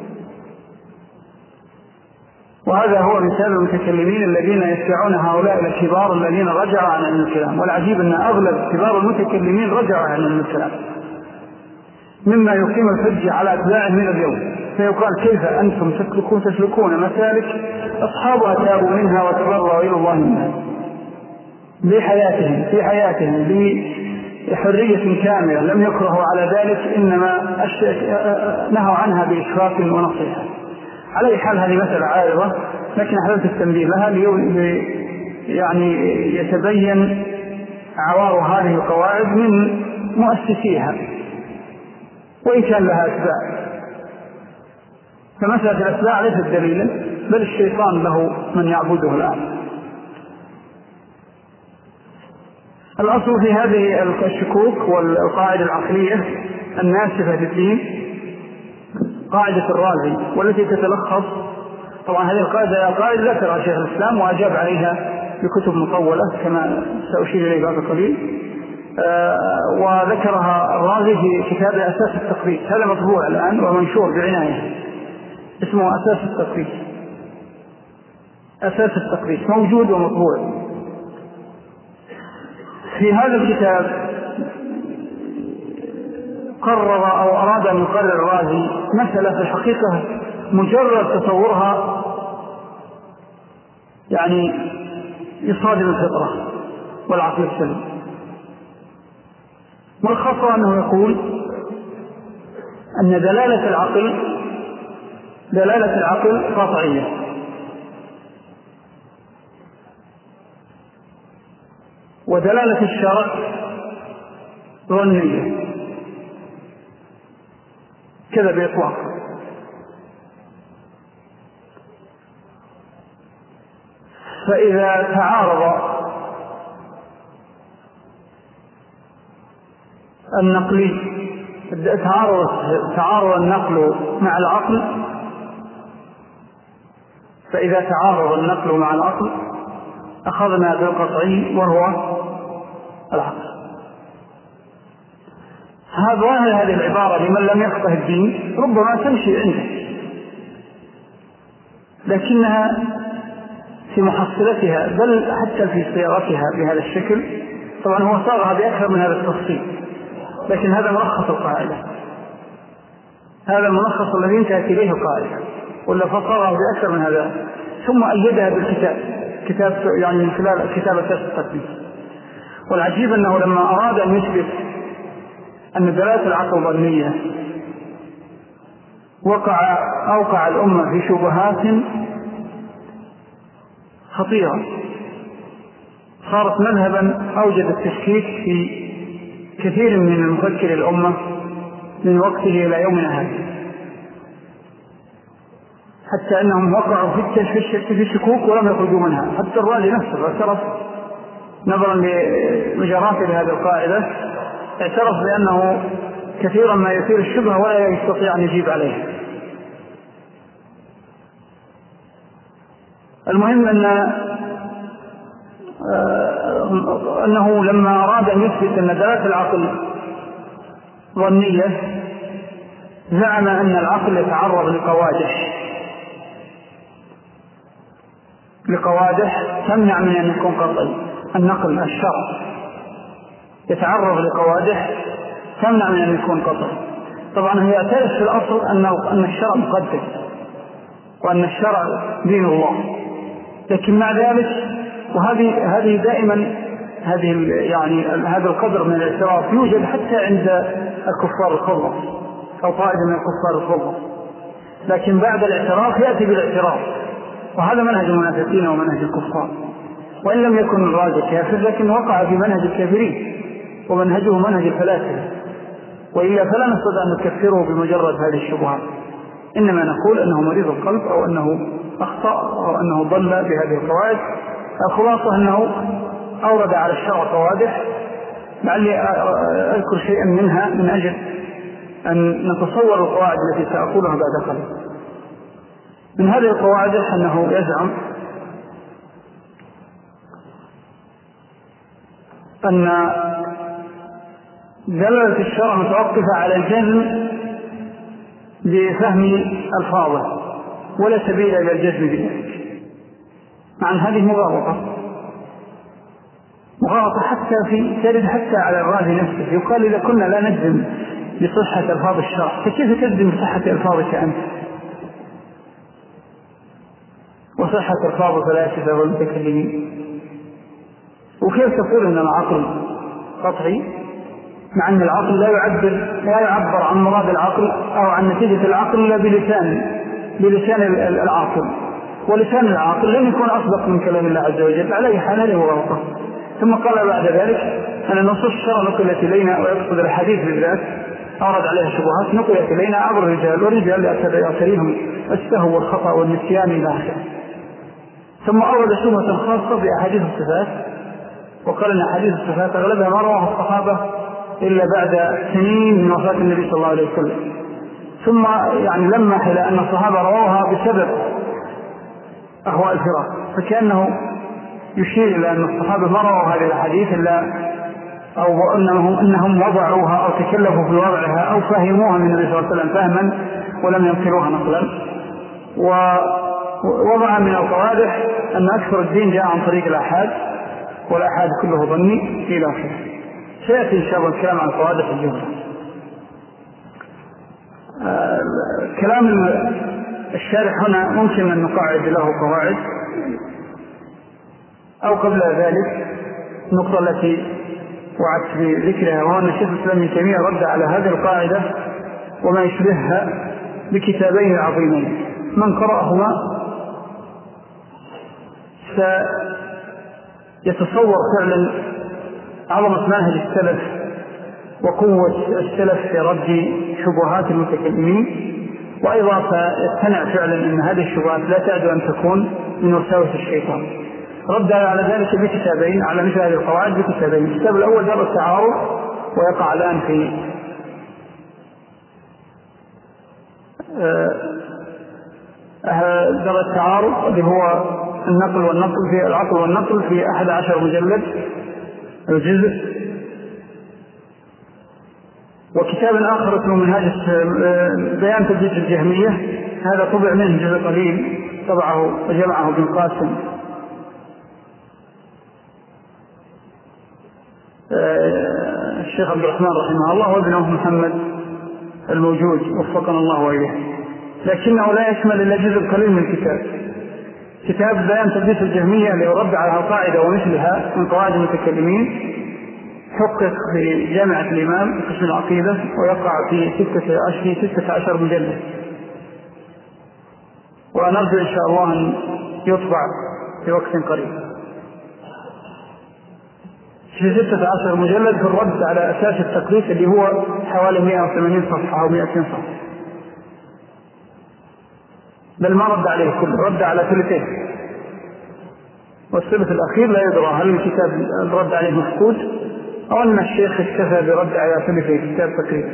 وهذا هو مثال المتكلمين الذين يتبعون هؤلاء الكبار الذين رجعوا عن علم الكلام. والعجيب أن أغلب كبار المتكلمين رجعوا عن علم الكلام، مما يقيم الحجة على أتباعه من اليوم. فيقال كيف أنتم تسلكون, تسلكون مسالك أصحابها تابوا منها وتبرأوا إلى الله منها بحياتهم في حياتهم بحرية كاملة، لم يكرهوا على ذلك، إنما نهوا عنها بإشفاق ونصيحة. على أي حال هذه مسألة عارضة، لكن أحببت التنبيه لها يعني يتبين عوار هذه القواعد من مؤسسيها وإن كان لها أتباع. فمسألة الأتباع ليست دليلا، بل الشيطان له من يعبده الآن. الأصل في هذه الشكوك والقاعدة العقلية الناسفة في الدين قاعدة الرازي، والتي تتلخص طبعا هذه القاعدة قاعدة ذكرها شيخ الإسلام وأجاب عليها بكتب مطولة كما سأشير إليه بعد قليل، آه وذكرها الرازي في كتاب أساس التقريب، هذا مطبوع الآن ومنشور بعناية، اسمه أساس التقريب. أساس التقريب موجود ومطبوع. في هذا الكتاب قرر أو أراد أن يقرر الرازي مسألة في الحقيقة مجرد تصورها يعني يصادم الفطرة والعقل السليم. والخاصة أنه يقول أن دلالة العقل دلالة العقل قطعية، ودلالة الشرع ظنية، كذا بإطلاق. فإذا تعارض النقلي تعارض تعارض النقل مع العقل فإذا تعارض النقل مع العقل أخذنا بالقطعي وهو العقل. هذا هذه العبارة لمن لم يفقه الدين ربما تمشي عنده، لكنها في محصلتها بل حتى في صياغتها بهذا الشكل، طبعا هو صاغها بأكثر من هذا التفصيل، لكن هذا ملخص القاعدة، هذا الملخص الذي انتهت إليه القاعدة. ولا فصلها بأكثر من هذا، ثم أيدها بالكتاب، كتاب يعني من خلال كتاب أساس التقديس. والعجيب أنه لما أراد أن يثبت أن دلالة العقل ظنية وقع أوقع الأمة في شبهات خطيرة صارت مذهبا أوجد التشكيك في كثير من المفكر الأمة من وقته إلى يومنا هذا، حتى أنهم وقعوا في الشكوك ولم يخرجوا منها. حتى الرازي نفسه اعترف نظرا لمجراته لهذه القاعدة، اعترف بأنه كثيرا ما يثير الشبهة ولا يستطيع أن يجيب عليها. المهم أن أنه لما أراد أن يثبت أن دلالة العقل ظنية زعم أن العقل يتعرض لقوادح لقوادح تمنع من أن يكون قطعي. النقل الشرع يتعرض لقوادح تمنع من أن يكون قطعي. طبعا هي اعترف في الأصل أن الشرع مقدس وأن الشرع دين الله، لكن مع ذلك وهذه هذه دائما هذه يعني هذا القدر من الاعتراف يوجد حتى عند الكفار الخلص أو قائد من الكفار الخلص، لكن بعد الاعتراف يأتي بالاعتراف، وهذا منهج المنافقين ومنهج الكفار. وإن لم يكن الرازي كافر لكن وقع في منهج الكافرين ومنهجه منهج الفلاسفة، وإلا فلا نستطيع أن نكفره بمجرد هذه الشبهات، إنما نقول أنه مريض القلب أو أنه أخطأ أو أنه ضل بهذه القواعد. الخلاصة أنه أورد على الشرع قوادح، لعلي أذكر شيئا منها من أجل أن نتصور القواعد التي سأقولها بعد قليل. من هذه القواعد أنه يزعم أن دلالة الشرع متوقفة على الجزم بفهم ألفاظه ولا سبيل إلى الجزم بذلك. مع أن هذه مغالطة مغالطة حتى في ترد حتى على الرازي نفسه. يقال إذا كنا لا نجزم بصحة ألفاظ الشرع فكيف تجزم بصحة ألفاظك أنت وصحة ألفاظ الفلاسفة والمتكلمين؟ وكيف تقول أن العقل قطعي مع أن العقل لا يعبر لا يعبر عن مراد العقل أو عن نتيجة العقل إلا بلسان بلسان العاقل، ولسان العاقل لم يكون أصدق من كلام الله عز وجل. على أي حال هذه مغالطة. ثم قال بعد ذلك أن نصوص الشرع نقلت إلينا، ويقصد الحديث بالذات أورد عليها شبهات نقلت إلينا عبر الرجال، والرجال يعتريهم السهو والخطأ والنسيان إلى آخره. ثم أورد شبهة خاصة بأحاديث الصفات، وقال أن أحاديث الصفات أغلبها ما رواه الصحابة إلا بعد سنين من وفاة النبي صلى الله عليه وسلم، ثم يعني لمح إلى أن الصحابة رواها بسبب أهواء الفراق، فكأنه يشير إلى أن الصحابة ما رووا هذه الأحاديث إلا أو أنهم, أنهم وضعوها أو تكلفوا في وضعها أو فهموها من النبي صلى الله عليه وسلم فهما ولم ينقلوها نقلا. ووضع من القوادح أن أكثر الدين جاء عن طريق الأحاد والأحاد كله ظني إلى آخره. سيأتي إن شاء الله الكلام عن قوادح الجملة. آه كلام الشارح هنا ممكن أن نقاعد له قواعد، أو قبل ذلك النقطة التي وعدت بذكرها، وهو أن الشيخ الإسلام ابن تيمية رد على هذه القاعدة وما يشبهها بكتابين عظيمين من قرأهما سيتصور فعلا عظمة منهج السلف وقوة السلف في رد شبهات المتكلمين، وأيضا سيقتنع فعلا أن هذه الشبهات لا تعد أن تكون من وساوس الشيطان. رد على ذلك بكتابين على مثل هذه القواعد بكتابين. الكتاب الأول درء التعارض، ويقع الآن في درء التعارض اللي هو النقل والنقل في العقل والنقل في أحد عشر مجلد الجزء. وكتاب آخر اسمه منهاج بيان تجديد الجهمية، هذا طبع منه جزء قليل طبعه وجمعه ابن قاسم الشيخ عبد الرحمن رحمه الله وابنه محمد الموجود وفقنا الله وإياه. لكنه لا يشمل إلا جزء قليل من الكتاب. كتاب بيان تلبيس الجهمية اللي يرد على القاعدة ومثلها من قواعد المتكلمين حقق في جامعة الإمام قسم العقيدة، ويقع في ستة عشر, ستة عشر مجلد، ونرجو إن شاء الله أن يطبع في وقت قريب في ستة عشر مجلد في الرد على أساس التقليد اللي هو حوالي مئة وثمانين صفحة أو مئتين صفحة، بل ما رد عليه كله، رد على ثلثين، والثلث الأخير لا يدرى هل الكتاب الرد عليه مفقود أو أن الشيخ اكتفى برد على ثلثي الكتاب تقريبا.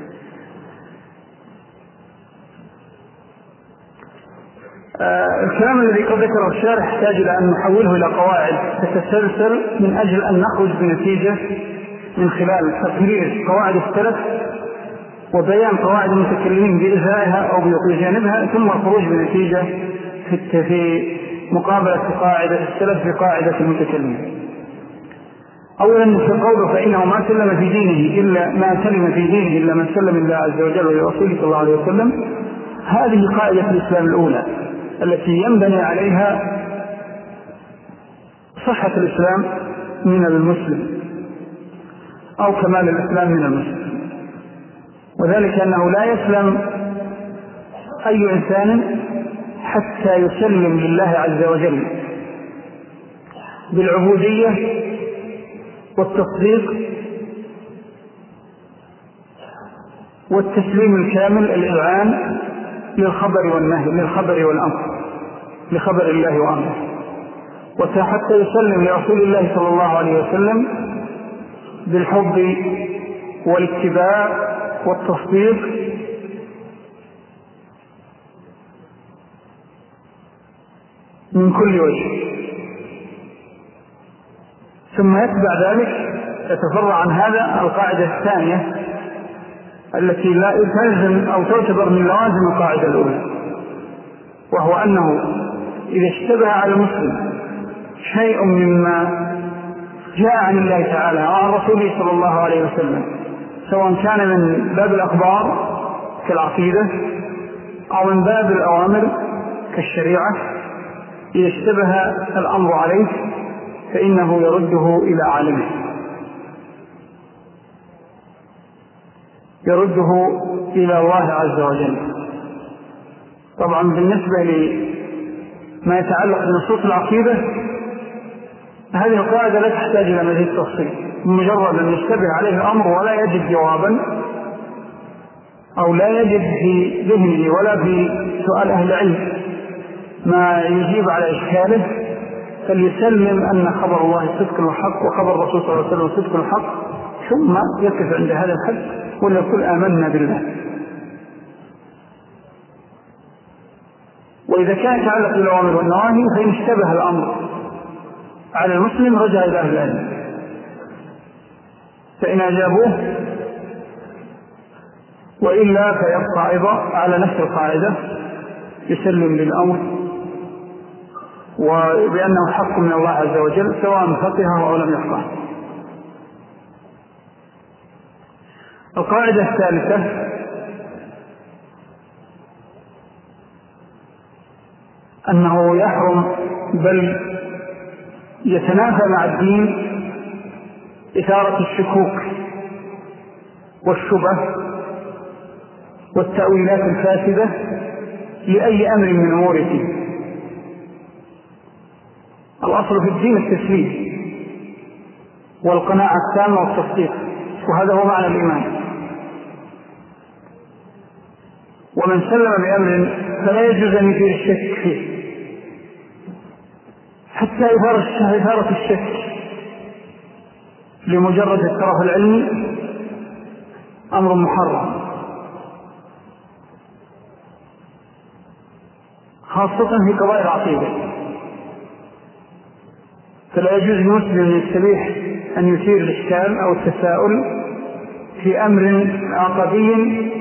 آه الكلام الذي قد ذكره الشارح يحتاج إلى أن نحوله إلى قواعد تتسلسل من أجل أن نخرج بنتيجة من خلال تقرير قواعد السلف وبيان قواعد المتكلمين بإزائها أو بجانبها، ثم الخروج بنتيجة في مقابلة قاعدة السلف بقاعدة المتكلمين. أولا في قوله فإنه ما سلم في دينه إلا ما سلم في دينه إلا من سلم الله عز وجل ولرسوله صلى الله عليه وسلم، هذه قاعدة الإسلام الأولى التي ينبني عليها صحة الإسلام من المسلم أو كمال الإسلام من المسلم، وذلك أنه لا يسلم أي إنسان حتى يسلم لله عز وجل بالعبودية والتصديق والتسليم الكامل الإذعان للخبر والنهي، للخبر والأمر، لخبر الله وأمره، وحتى يسلم لرسول الله صلى الله عليه وسلم بالحب والاتباع والتصديق من كل وجه. ثم يتبع ذلك يتفرع عن هذا القاعدة الثانية التي لا تلزم أو تعتبر من لوازم القاعدة الأولى، وهو أنه إذا اشتبه على المسلم شيء مما جاء عن الله تعالى أو عن رسوله صلى الله عليه وسلم، سواء كان من باب الأخبار كالعقيدة أو من باب الأوامر كالشريعة، إذا اشتبه الأمر عليه فإنه يرده إلى عالمه، يرده إلى الله عز وجل. طبعا بالنسبة لما يتعلق بنصوص العقيدة هذه القاعدة لا تحتاج إلى مزيد تفصيل، مجرد أن يشتبه عليه الأمر ولا يجد جوابا أو لا يجد في ذهنه ولا في سؤال أهل العلم ما يجيب على إشكاله، فليسلم أن خبر الله صدق وحق وخبر الرسول صلى الله عليه وسلم صدق وحق، ثم يقف عند هذا الحد وليقول آمنا بالله. وإذا كان يتعلق بالأوامر والنواهي فإن اشتبه الأمر على المسلم رجع إلى أهل العلم، فإن أجابوه، وإلا فيبقى أيضا على نفس القاعدة يسلم للأمر وبأنه حق من الله عز وجل سواء فقهه أو لم يفقه. القاعدة الثالثة أنه يحرم بل يتنافى مع الدين إثارة الشكوك والشبه والتأويلات الفاسدة لأي أمر من أمور الدين. الأصل في الدين التسليم والقناعة التامة والتصديق، وهذا هو معنى الإيمان. ومن سلم بأمر فلا يجوز أن يثير الشك فيه حتى إثارة الشك لمجرد الترف العلمي أمر محرم، خاصة في قضايا العقيدة. فلا يجوز للمسلم يستبيح أن يثير الإشكال أو التساؤل في أمر عقدي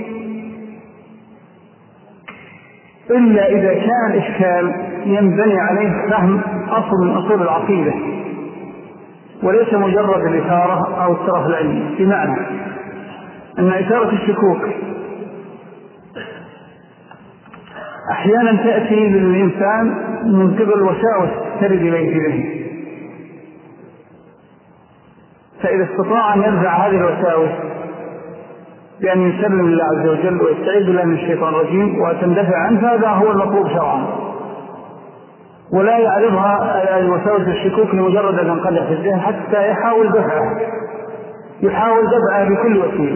إلا إذا كان الإشكال ينبني عليه فهم أصل من أصول العقيدة وليس مجرد الإثارة أو الترف العلمي، بمعنى أن إثارة الشكوك أحيانا تأتي للإنسان من قبل وساوس ترد إليه ذهنه، فإذا استطاع أن يرجع هذه الوساوس بأن يسلم لله عز وجل ويستعيذ بالله من الشيطان الرجيم وتندفع عنه، فهذا هو المطلوب شرعا، ولا يعرضها الوساوس الشكوك لمجرد أن ينقلع في الذهن، حتى يحاول دفعها يحاول دفعها بكل وسيلة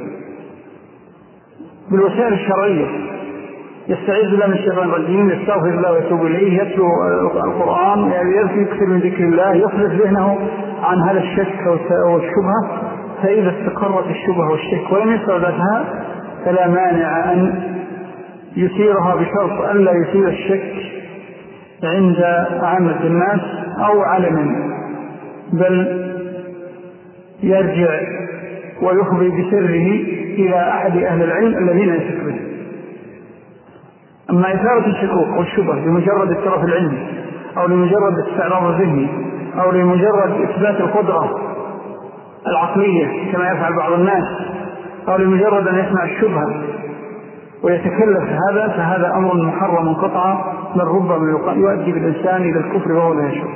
بالوسائل الشرعية، يستعيذ بالله من الشيطان الرجيم، يستغفر الله ويتوب إليه، يتلو القرآن، يكثر من ذكر الله، يصرف ذهنه عن هذا الشك والشبهة. فإذا استقرت الشبهة والشك ولم يستردها فلا مانع أن يثيرها بشرط ألا يثير الشك عند عامة الناس أو علنا، بل يرجع ويخبر بسره إلى أحد أهل العلم الذين يثق به. أما إثارة الشكوك والشبه لمجرد الترف العلمي أو لمجرد استعراض الذهني أو لمجرد إثبات القدرة العقلية كما يفعل بعض الناس، أو لمجرد أن يسمع الشبهة ويتكلف هذا، فهذا أمر محرم قطعا، بل ربما يؤدي بالإنسان إلى الكفر وهو لا يشعر.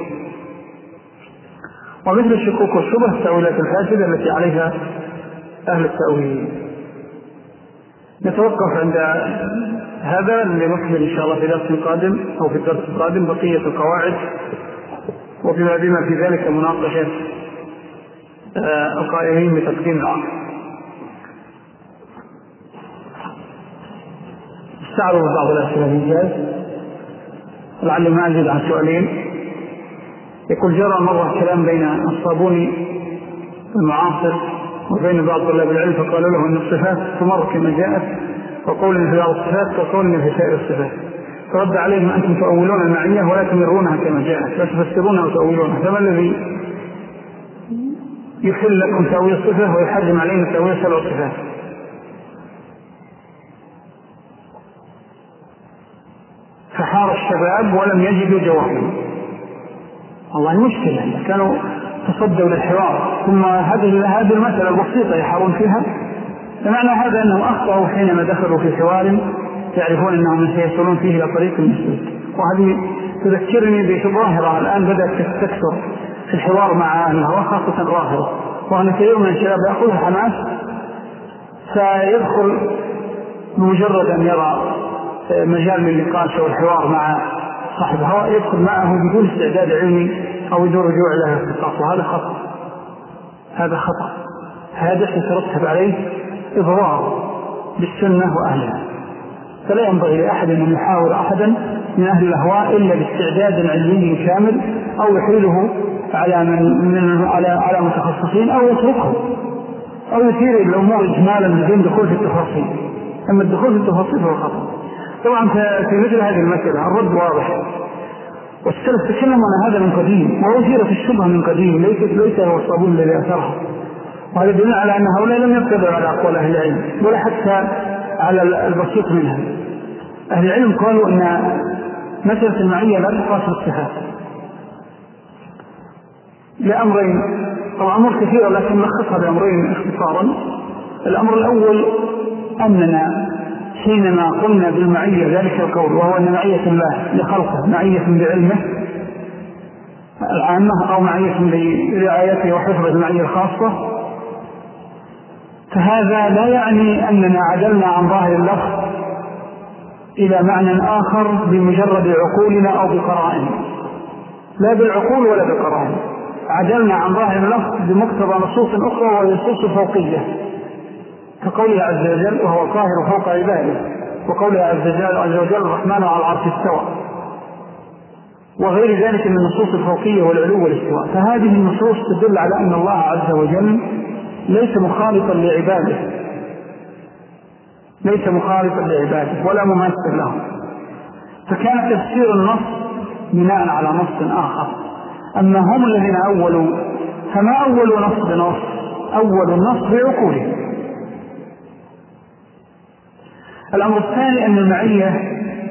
ومثل الشكوك والشبه التأويلات الفاسدة التي عليها أهل التأويل. نتوقف عند هذا لنكمل إن شاء الله في درس قادم أو في الدرس القادم بقية القواعد، وبما بما في ذلك مناقشة القائلين بتقديم العقل. استعرض بعض الأسئلة الإنجاز لعل ما أزيد عن سؤالين. يقول جرى مرة كلام بين الصابوني المعاصر وبين بعض طلاب العلم، فقالوا له أن الصفات تمر كما جاءت، وقولنا في بعض الصفات وقولنا في سائر الصفات، فرد عليهم أنتم تؤولون المعية ولا تمرونها كما جاءت، لا تفسرونها وتؤولونها، فما الذي يحل لكم تأويل الصفة ويحرم علينا تأويل سبع صفات؟ فحار الشباب ولم يجدوا جوابا. والله مشكلة، كانوا تصدوا للحوار ثم هذه هذه المسألة البسيطة يحارون فيها، فمعنى هذا أنهم أخطأوا حينما دخلوا في حوار يعرفون أنهم سيصلون فيه إلى طريق مسدود. وهذه تذكرني بظاهرة الآن بدأت تكثر في الحوار مع أهل الهوى، خاصة الرافضة، وأن كثير من الشباب يأخذ حماس فيدخل بمجرد أن يرى مجال للنقاش أو الحوار مع صاحب الهوى يدخل معه بدون استعداد علمي أو بدون رجوع له الثقافة، وهذا خطأ. هذا خطأ، هذا سيترتب عليه إضرار بالسنة وأهلها. فلا ينبغي لأحد أن يحاول أحدا من أهل الأهواء إلا باستعداد علمي كامل، أو يحيله على من من على على متخصصين، أو يتركه أو يثير الأمور إجمالا من دون دخول في التفاصيل. أما الدخول في التفاصيل هو خطأ. طبعا في مثل هذه المسألة الرد واضح، والسلف تكلم عن هذا من قديم، وأثيرت الشبهة من قديم، ليس ليس هو الصابون الذي أثرها. وهذا دليل على أن هؤلاء لم يقتدروا على أقوال أهل العلم ولا حتى على البسيط منها. أهل العلم قالوا أن مسألة المعية لا تقاس بالصفات لأمرين، طبعا أمور كثيرة لكن نلخصها بأمرين اختصارا. الأمر الأول أننا حينما قلنا بالمعية ذلك القول، وهو أن معية الله لخلقه معية بعلمه العامة أو معية برعايته وحفظه المعية الخاصة، فهذا لا يعني أننا عدلنا عن ظاهر اللفظ إلى معنى آخر بمجرد عقولنا أو بقرائن، لا بالعقول ولا بالقرائن. عدلنا عن ظاهر اللفظ بمقتضى نصوص أخرى وهي نصوص فوقية، كقوله عز وجل وهو القاهر فوق عباده، وقوله عز وجل الرحمن على العرش استوى، وغير ذلك من النصوص الفوقية والعلو والاستواء. فهذه النصوص تدل على أن الله عز وجل ليس مخالطا لعباده، ليس مخالطا لعباده ولا مماثل لهم، فكان تفسير النص بناء على نص آخر. أما هم الذين أولوا فما أولوا نص بنص، أولوا النص بعقوله. الأمر الثاني أن المعية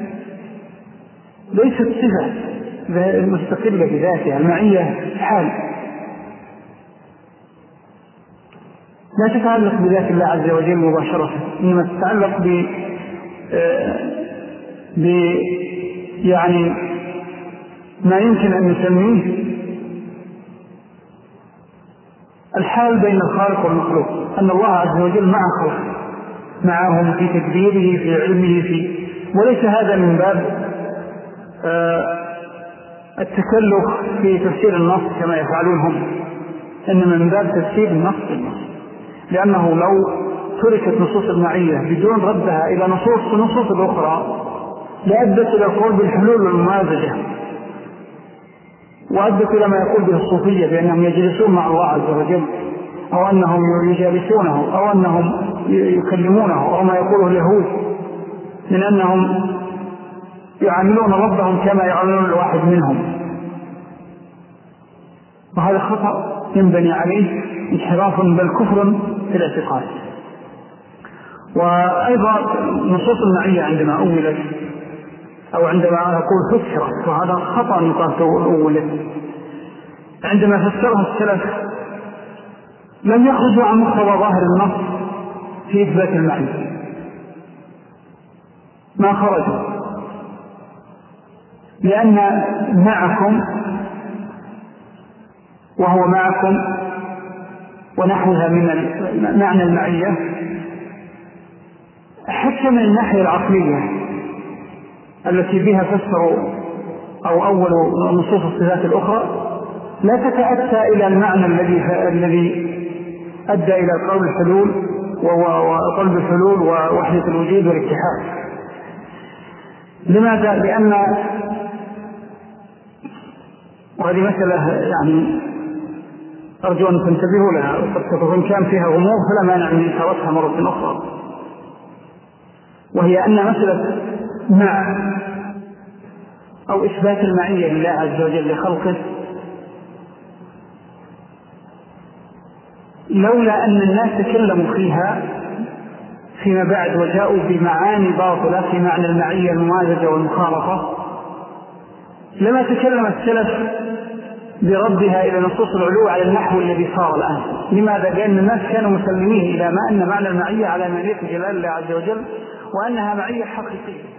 ليست صفة مستقلة بذاتها، المعية حال لا تتعلق بذات الله عز وجل مباشرة، إنما تتعلق ب يعني ما يمكن أن نسميه الحال بين الخالق والمخلوق، أن الله عز وجل مع خلقه، معهم في تدبيره في علمه في، وليس هذا من باب آه التكلف في تفسير النص كما يفعلون هم، إنما من باب تفسير النص بالنص، لأنه لو تركت نصوص المعية بدون ردها إلى نصوص النصوص الأخرى لأدت إلى القول بالحلول والممازجة، وأدت إلى ما يقول به الصوفية بأنهم يجلسون مع الله عز وجل، أو أنهم يجالسونه، أو أنهم يكلمونه، أو ما يقوله اليهود من أنهم يعاملون ربهم كما يعاملون الواحد منهم، وهذا خطأ ينبني عليه انحراف بل كفر في الاعتقاد. وأيضا نصوص المعية عندما أولت أو عندما أقول فسرت، وهذا خطأ نقاط أولت، عندما فسرها السلف لم يخرجوا عن مقتضى ظاهر النص في إثبات المعية، ما خرجوا، لأن معكم وهو معكم ونحوها من معنى المعية حتى من الناحية العقلية التي بها فسروا أو أول نصوص الصفات الأخرى لا تتأتى إلى المعنى الذي الذي أدى إلى قول الحلول وقلب الحلول ووحدة الوجود والاتحاد. لماذا؟ لأن وهذه مسألة يعني أرجو أن تنتبهوا لها، وقد تكون كان فيها غموض فلا مانع من إثارتها مرة أخرى، وهي أن مسألة مع أو إثبات المعية لله عز وجل لخلقه لولا أن الناس تكلموا فيها فيما بعد وجاءوا بمعاني باطلة في معنى المعية الممازجة والمخالطة لما تكلم السلف بردها إلى نصوص العلو على النحو الذي صار الآن. لماذا؟ لأن الناس كانوا مسلمين إلى ما أن معنى المعية على معنية جلال الله عز وجل وأنها معية حقيقية.